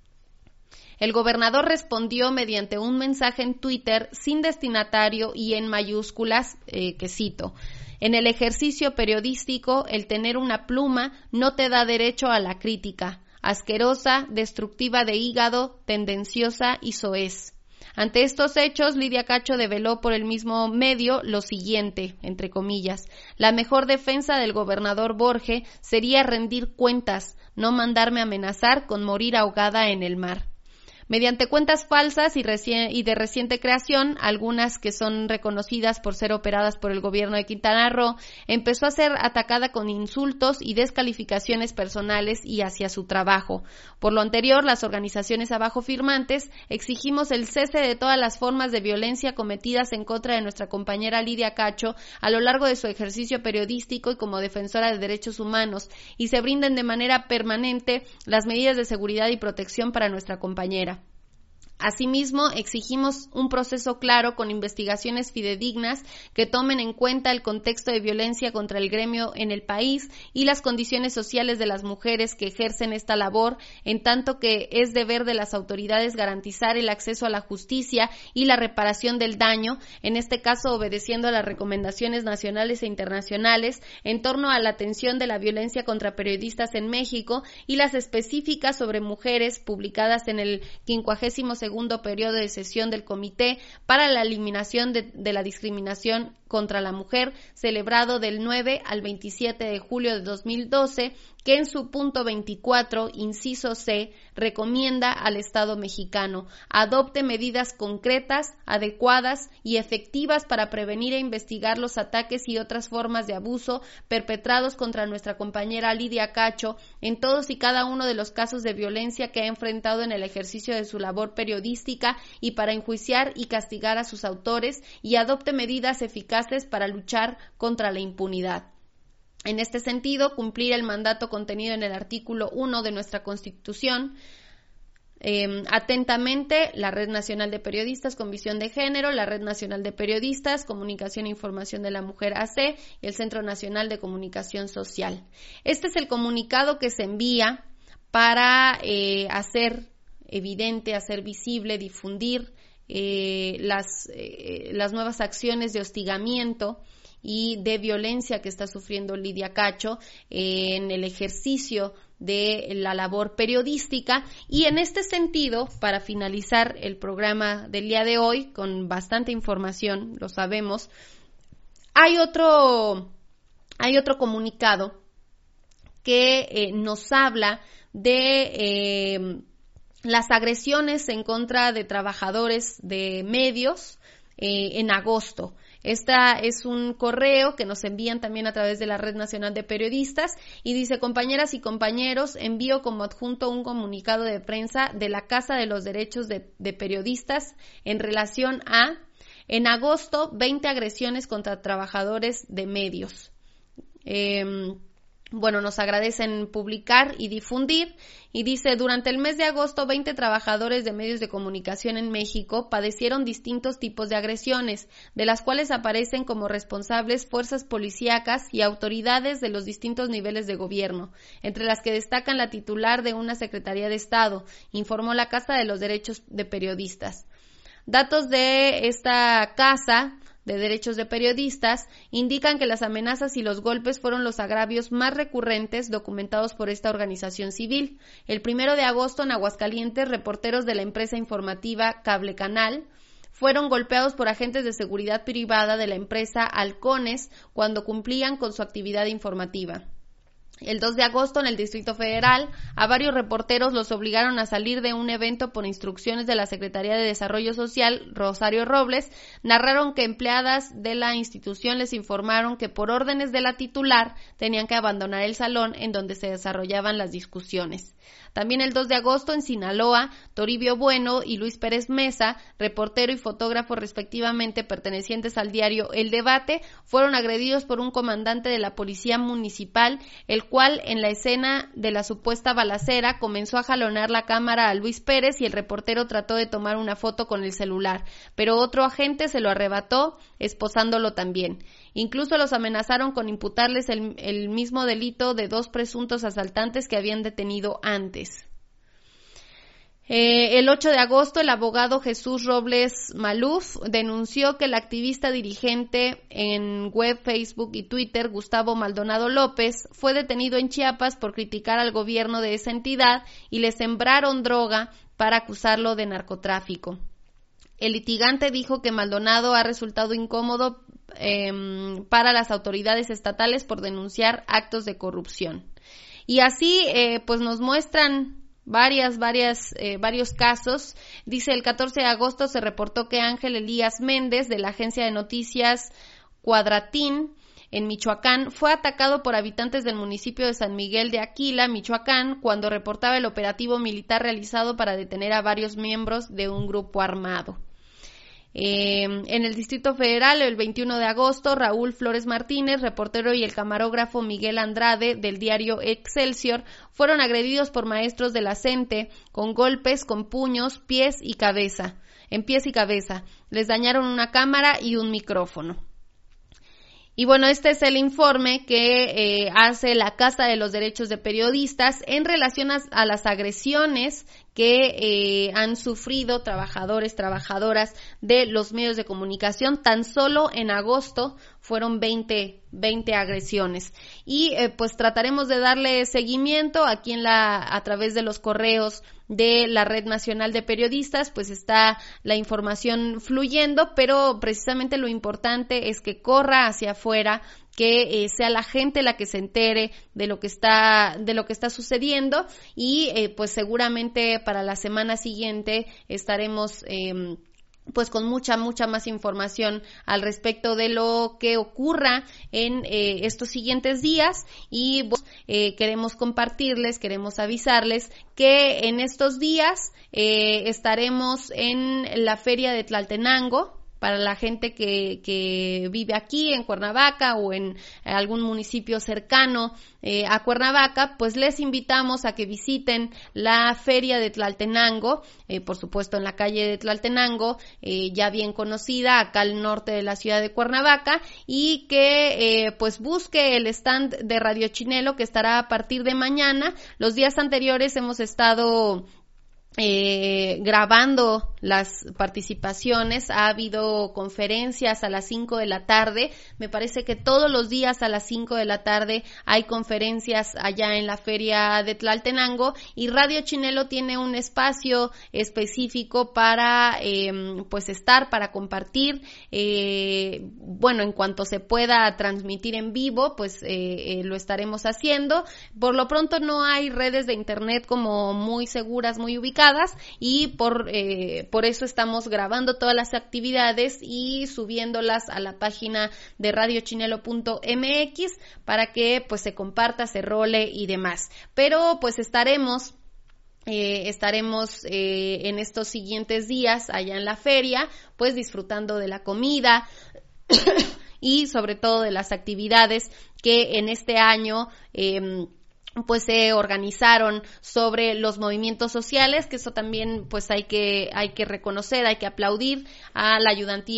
El gobernador respondió mediante un mensaje en Twitter sin destinatario y en mayúsculas, eh, que cito: en el ejercicio periodístico, el tener una pluma no te da derecho a la crítica, asquerosa, destructiva de hígado, tendenciosa y soez. Ante estos hechos, Lidia Cacho develó por el mismo medio lo siguiente, entre comillas: la mejor defensa del gobernador Borge sería rendir cuentas, no mandarme amenazar con morir ahogada en el mar. Mediante cuentas falsas y, reci- y de reciente creación, algunas que son reconocidas por ser operadas por el gobierno de Quintana Roo, empezó a ser atacada con insultos y descalificaciones personales y hacia su trabajo. Por lo anterior, las organizaciones abajo firmantes exigimos el cese de todas las formas de violencia cometidas en contra de nuestra compañera Lidia Cacho a lo largo de su ejercicio periodístico y como defensora de derechos humanos, y se brinden de manera permanente las medidas de seguridad y protección para nuestra compañera. Asimismo, exigimos un proceso claro con investigaciones fidedignas que tomen en cuenta el contexto de violencia contra el gremio en el país y las condiciones sociales de las mujeres que ejercen esta labor, en tanto que es deber de las autoridades garantizar el acceso a la justicia y la reparación del daño, en este caso obedeciendo a las recomendaciones nacionales e internacionales en torno a la atención de la violencia contra periodistas en México y las específicas sobre mujeres publicadas en el quincuagésimo segundo periodo de sesión del Comité para la Eliminación de, de la Discriminación contra la Mujer, celebrado del nueve al veintisiete de julio de dos mil doce, que en su punto veinticuatro, inciso C, recomienda al Estado mexicano: adopte medidas concretas, adecuadas y efectivas para prevenir e investigar los ataques y otras formas de abuso perpetrados contra nuestra compañera Lidia Cacho en todos y cada uno de los casos de violencia que ha enfrentado en el ejercicio de su labor periodística, y para enjuiciar y castigar a sus autores, y adopte medidas eficaces para luchar contra la impunidad. En este sentido, cumplir el mandato contenido en el artículo uno de nuestra Constitución. Eh, atentamente, la Red Nacional de Periodistas con Visión de Género, la Red Nacional de Periodistas, Comunicación e Información de la Mujer A C y el Centro Nacional de Comunicación Social. Este es el comunicado que se envía para eh, hacer evidente, hacer visible, difundir eh, las, eh, las nuevas acciones de hostigamiento y de violencia que está sufriendo Lidia Cacho eh, en el ejercicio de la labor periodística. Y en este sentido, para finalizar el programa del día de hoy, con bastante información, lo sabemos, hay otro, hay otro comunicado que eh, nos habla de eh, las agresiones en contra de trabajadores de medios eh, en agosto. Esta es un correo que nos envían también a través de la Red Nacional de Periodistas y dice: compañeras y compañeros, envío como adjunto un comunicado de prensa de la Casa de los Derechos de, de Periodistas en relación a, en agosto, veinte agresiones contra trabajadores de medios. Eh, Bueno, nos agradecen publicar y difundir, y dice: durante el mes de agosto, veinte trabajadores de medios de comunicación en México padecieron distintos tipos de agresiones, de las cuales aparecen como responsables fuerzas policíacas y autoridades de los distintos niveles de gobierno, entre las que destacan la titular de una Secretaría de Estado, informó la Casa de los Derechos de Periodistas. Datos de esta casa de Derechos de Periodistas indican que las amenazas y los golpes fueron los agravios más recurrentes documentados por esta organización civil. El primero de agosto en Aguascalientes, reporteros de la empresa informativa Cable Canal fueron golpeados por agentes de seguridad privada de la empresa Halcones cuando cumplían con su actividad informativa. El dos de agosto, en el Distrito Federal, a varios reporteros los obligaron a salir de un evento por instrucciones de la Secretaría de Desarrollo Social, Rosario Robles. Narraron que empleadas de la institución les informaron que por órdenes de la titular tenían que abandonar el salón en donde se desarrollaban las discusiones. También el dos de agosto, en Sinaloa, Toribio Bueno y Luis Pérez Mesa, reportero y fotógrafo respectivamente pertenecientes al diario El Debate, fueron agredidos por un comandante de la policía municipal, el cual en la escena de la supuesta balacera comenzó a jalonar la cámara a Luis Pérez y el reportero trató de tomar una foto con el celular, pero otro agente se lo arrebató, esposándolo también. Incluso los amenazaron con imputarles el, el mismo delito de dos presuntos asaltantes que habían detenido antes. Eh, el ocho de agosto, el abogado Jesús Robles Maluf denunció que el activista dirigente en web, Facebook y Twitter, Gustavo Maldonado López, fue detenido en Chiapas por criticar al gobierno de esa entidad y le sembraron droga para acusarlo de narcotráfico. El litigante dijo que Maldonado ha resultado incómodo eh, para las autoridades estatales por denunciar actos de corrupción. Y así, eh, pues nos muestran varias, varias, eh, varios casos. Dice, el catorce de agosto se reportó que Ángel Elías Méndez, de la agencia de noticias Cuadratín, en Michoacán, fue atacado por habitantes del municipio de San Miguel de Aquila, Michoacán, cuando reportaba el operativo militar realizado para detener a varios miembros de un grupo armado. Eh, en el Distrito Federal, el veintiuno de agosto, Raúl Flores Martínez, reportero, y el camarógrafo Miguel Andrade, del diario Excelsior, fueron agredidos por maestros de la CENTE con golpes con puños, pies y cabeza, en pies y cabeza. Les dañaron una cámara y un micrófono. Y bueno, este es el informe que eh, hace la Casa de los Derechos de Periodistas en relación a, a las agresiones que eh, han sufrido trabajadores, trabajadoras de los medios de comunicación. Tan solo en agosto fueron veinte, veinte agresiones. Y eh, pues trataremos de darle seguimiento aquí en la, a través de los correos de la Red Nacional de Periodistas, pues está la información fluyendo, pero precisamente lo importante es que corra hacia afuera, que eh, sea la gente la que se entere de lo que está de lo que está sucediendo y eh, pues seguramente para la semana siguiente estaremos eh, pues con mucha, mucha más información al respecto de lo que ocurra en eh, estos siguientes días y pues, eh, queremos compartirles, queremos avisarles que en estos días eh, estaremos en la Feria de Tlaltenango. Para la gente que, que vive aquí en Cuernavaca o en algún municipio cercano eh, a Cuernavaca, pues les invitamos a que visiten la Feria de Tlaltenango, eh, por supuesto en la calle de Tlaltenango, eh, ya bien conocida acá al norte de la ciudad de Cuernavaca, y que eh, pues busque el stand de Radio Chinelo que estará a partir de mañana. Los días anteriores hemos estado Eh, grabando las participaciones, ha habido conferencias a las cinco de la tarde, me parece que todos los días a las cinco de la tarde hay conferencias allá en la Feria de Tlaltenango, y Radio Chinelo tiene un espacio específico para eh, pues estar, para compartir, eh, bueno, en cuanto se pueda transmitir en vivo, pues eh, eh, lo estaremos haciendo. Por lo pronto no hay redes de internet como muy seguras, muy ubicadas, y por eh, por eso estamos grabando todas las actividades y subiéndolas a la página de radio chinelo punto m x para que pues se comparta, se role y demás. Pero pues estaremos Eh, estaremos eh, en estos siguientes días allá en la feria, pues disfrutando de la comida y sobre todo de las actividades que en este año eh, pues se organizaron sobre los movimientos sociales, que eso también pues hay que hay que reconocer, hay que aplaudir a la ayudantía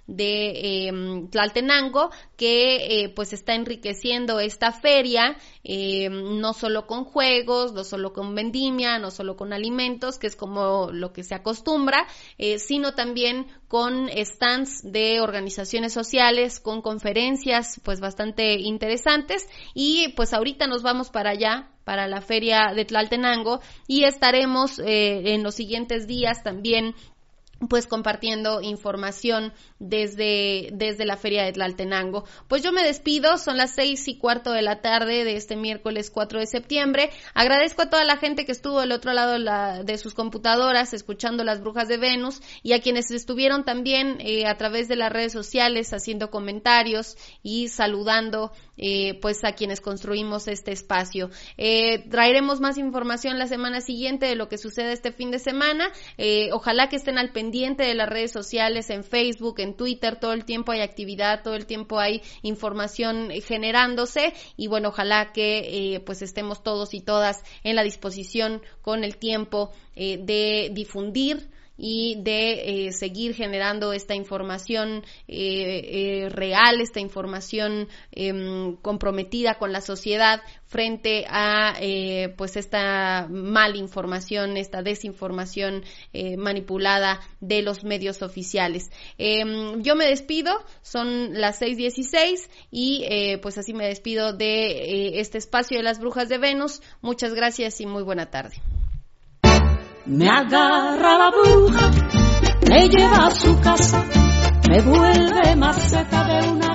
de eh, Tlaltenango, que eh, pues está enriqueciendo esta feria, eh, no solo con juegos, no solo con vendimia, no solo con alimentos, que es como lo que se acostumbra, eh, sino también con stands de organizaciones sociales, con conferencias pues bastante interesantes, y pues ahorita nos vamos para allá, para la feria de Tlaltenango, y estaremos eh, en los siguientes días también pues compartiendo información desde, desde la feria de Tlaltenango. Pues yo me despido, son las seis y cuarto de la tarde de este miércoles cuatro de septiembre. Agradezco a toda la gente que estuvo del otro lado de, la, de sus computadoras escuchando Las Brujas de Venus, y a quienes estuvieron también eh, a través de las redes sociales haciendo comentarios y saludando eh, pues a quienes construimos este espacio. Eh, traeremos más información la semana siguiente de lo que sucede este fin de semana. Eh, ojalá que estén al pendiente de las redes sociales, en Facebook, en Twitter, todo el tiempo hay actividad, todo el tiempo hay información generándose, y bueno, ojalá que eh, pues estemos todos y todas en la disposición con el tiempo eh, de difundir y de eh, seguir generando esta información eh, eh, real, esta información eh, comprometida con la sociedad frente a eh, pues esta malinformación, esta desinformación eh, manipulada de los medios oficiales. Eh, yo me despido, son las seis dieciséis, y eh, pues así me despido de eh, este espacio de Las Brujas de Venus. Muchas gracias y muy buena tarde. Me agarra la bruja, me lleva a su casa, me vuelve maceta de una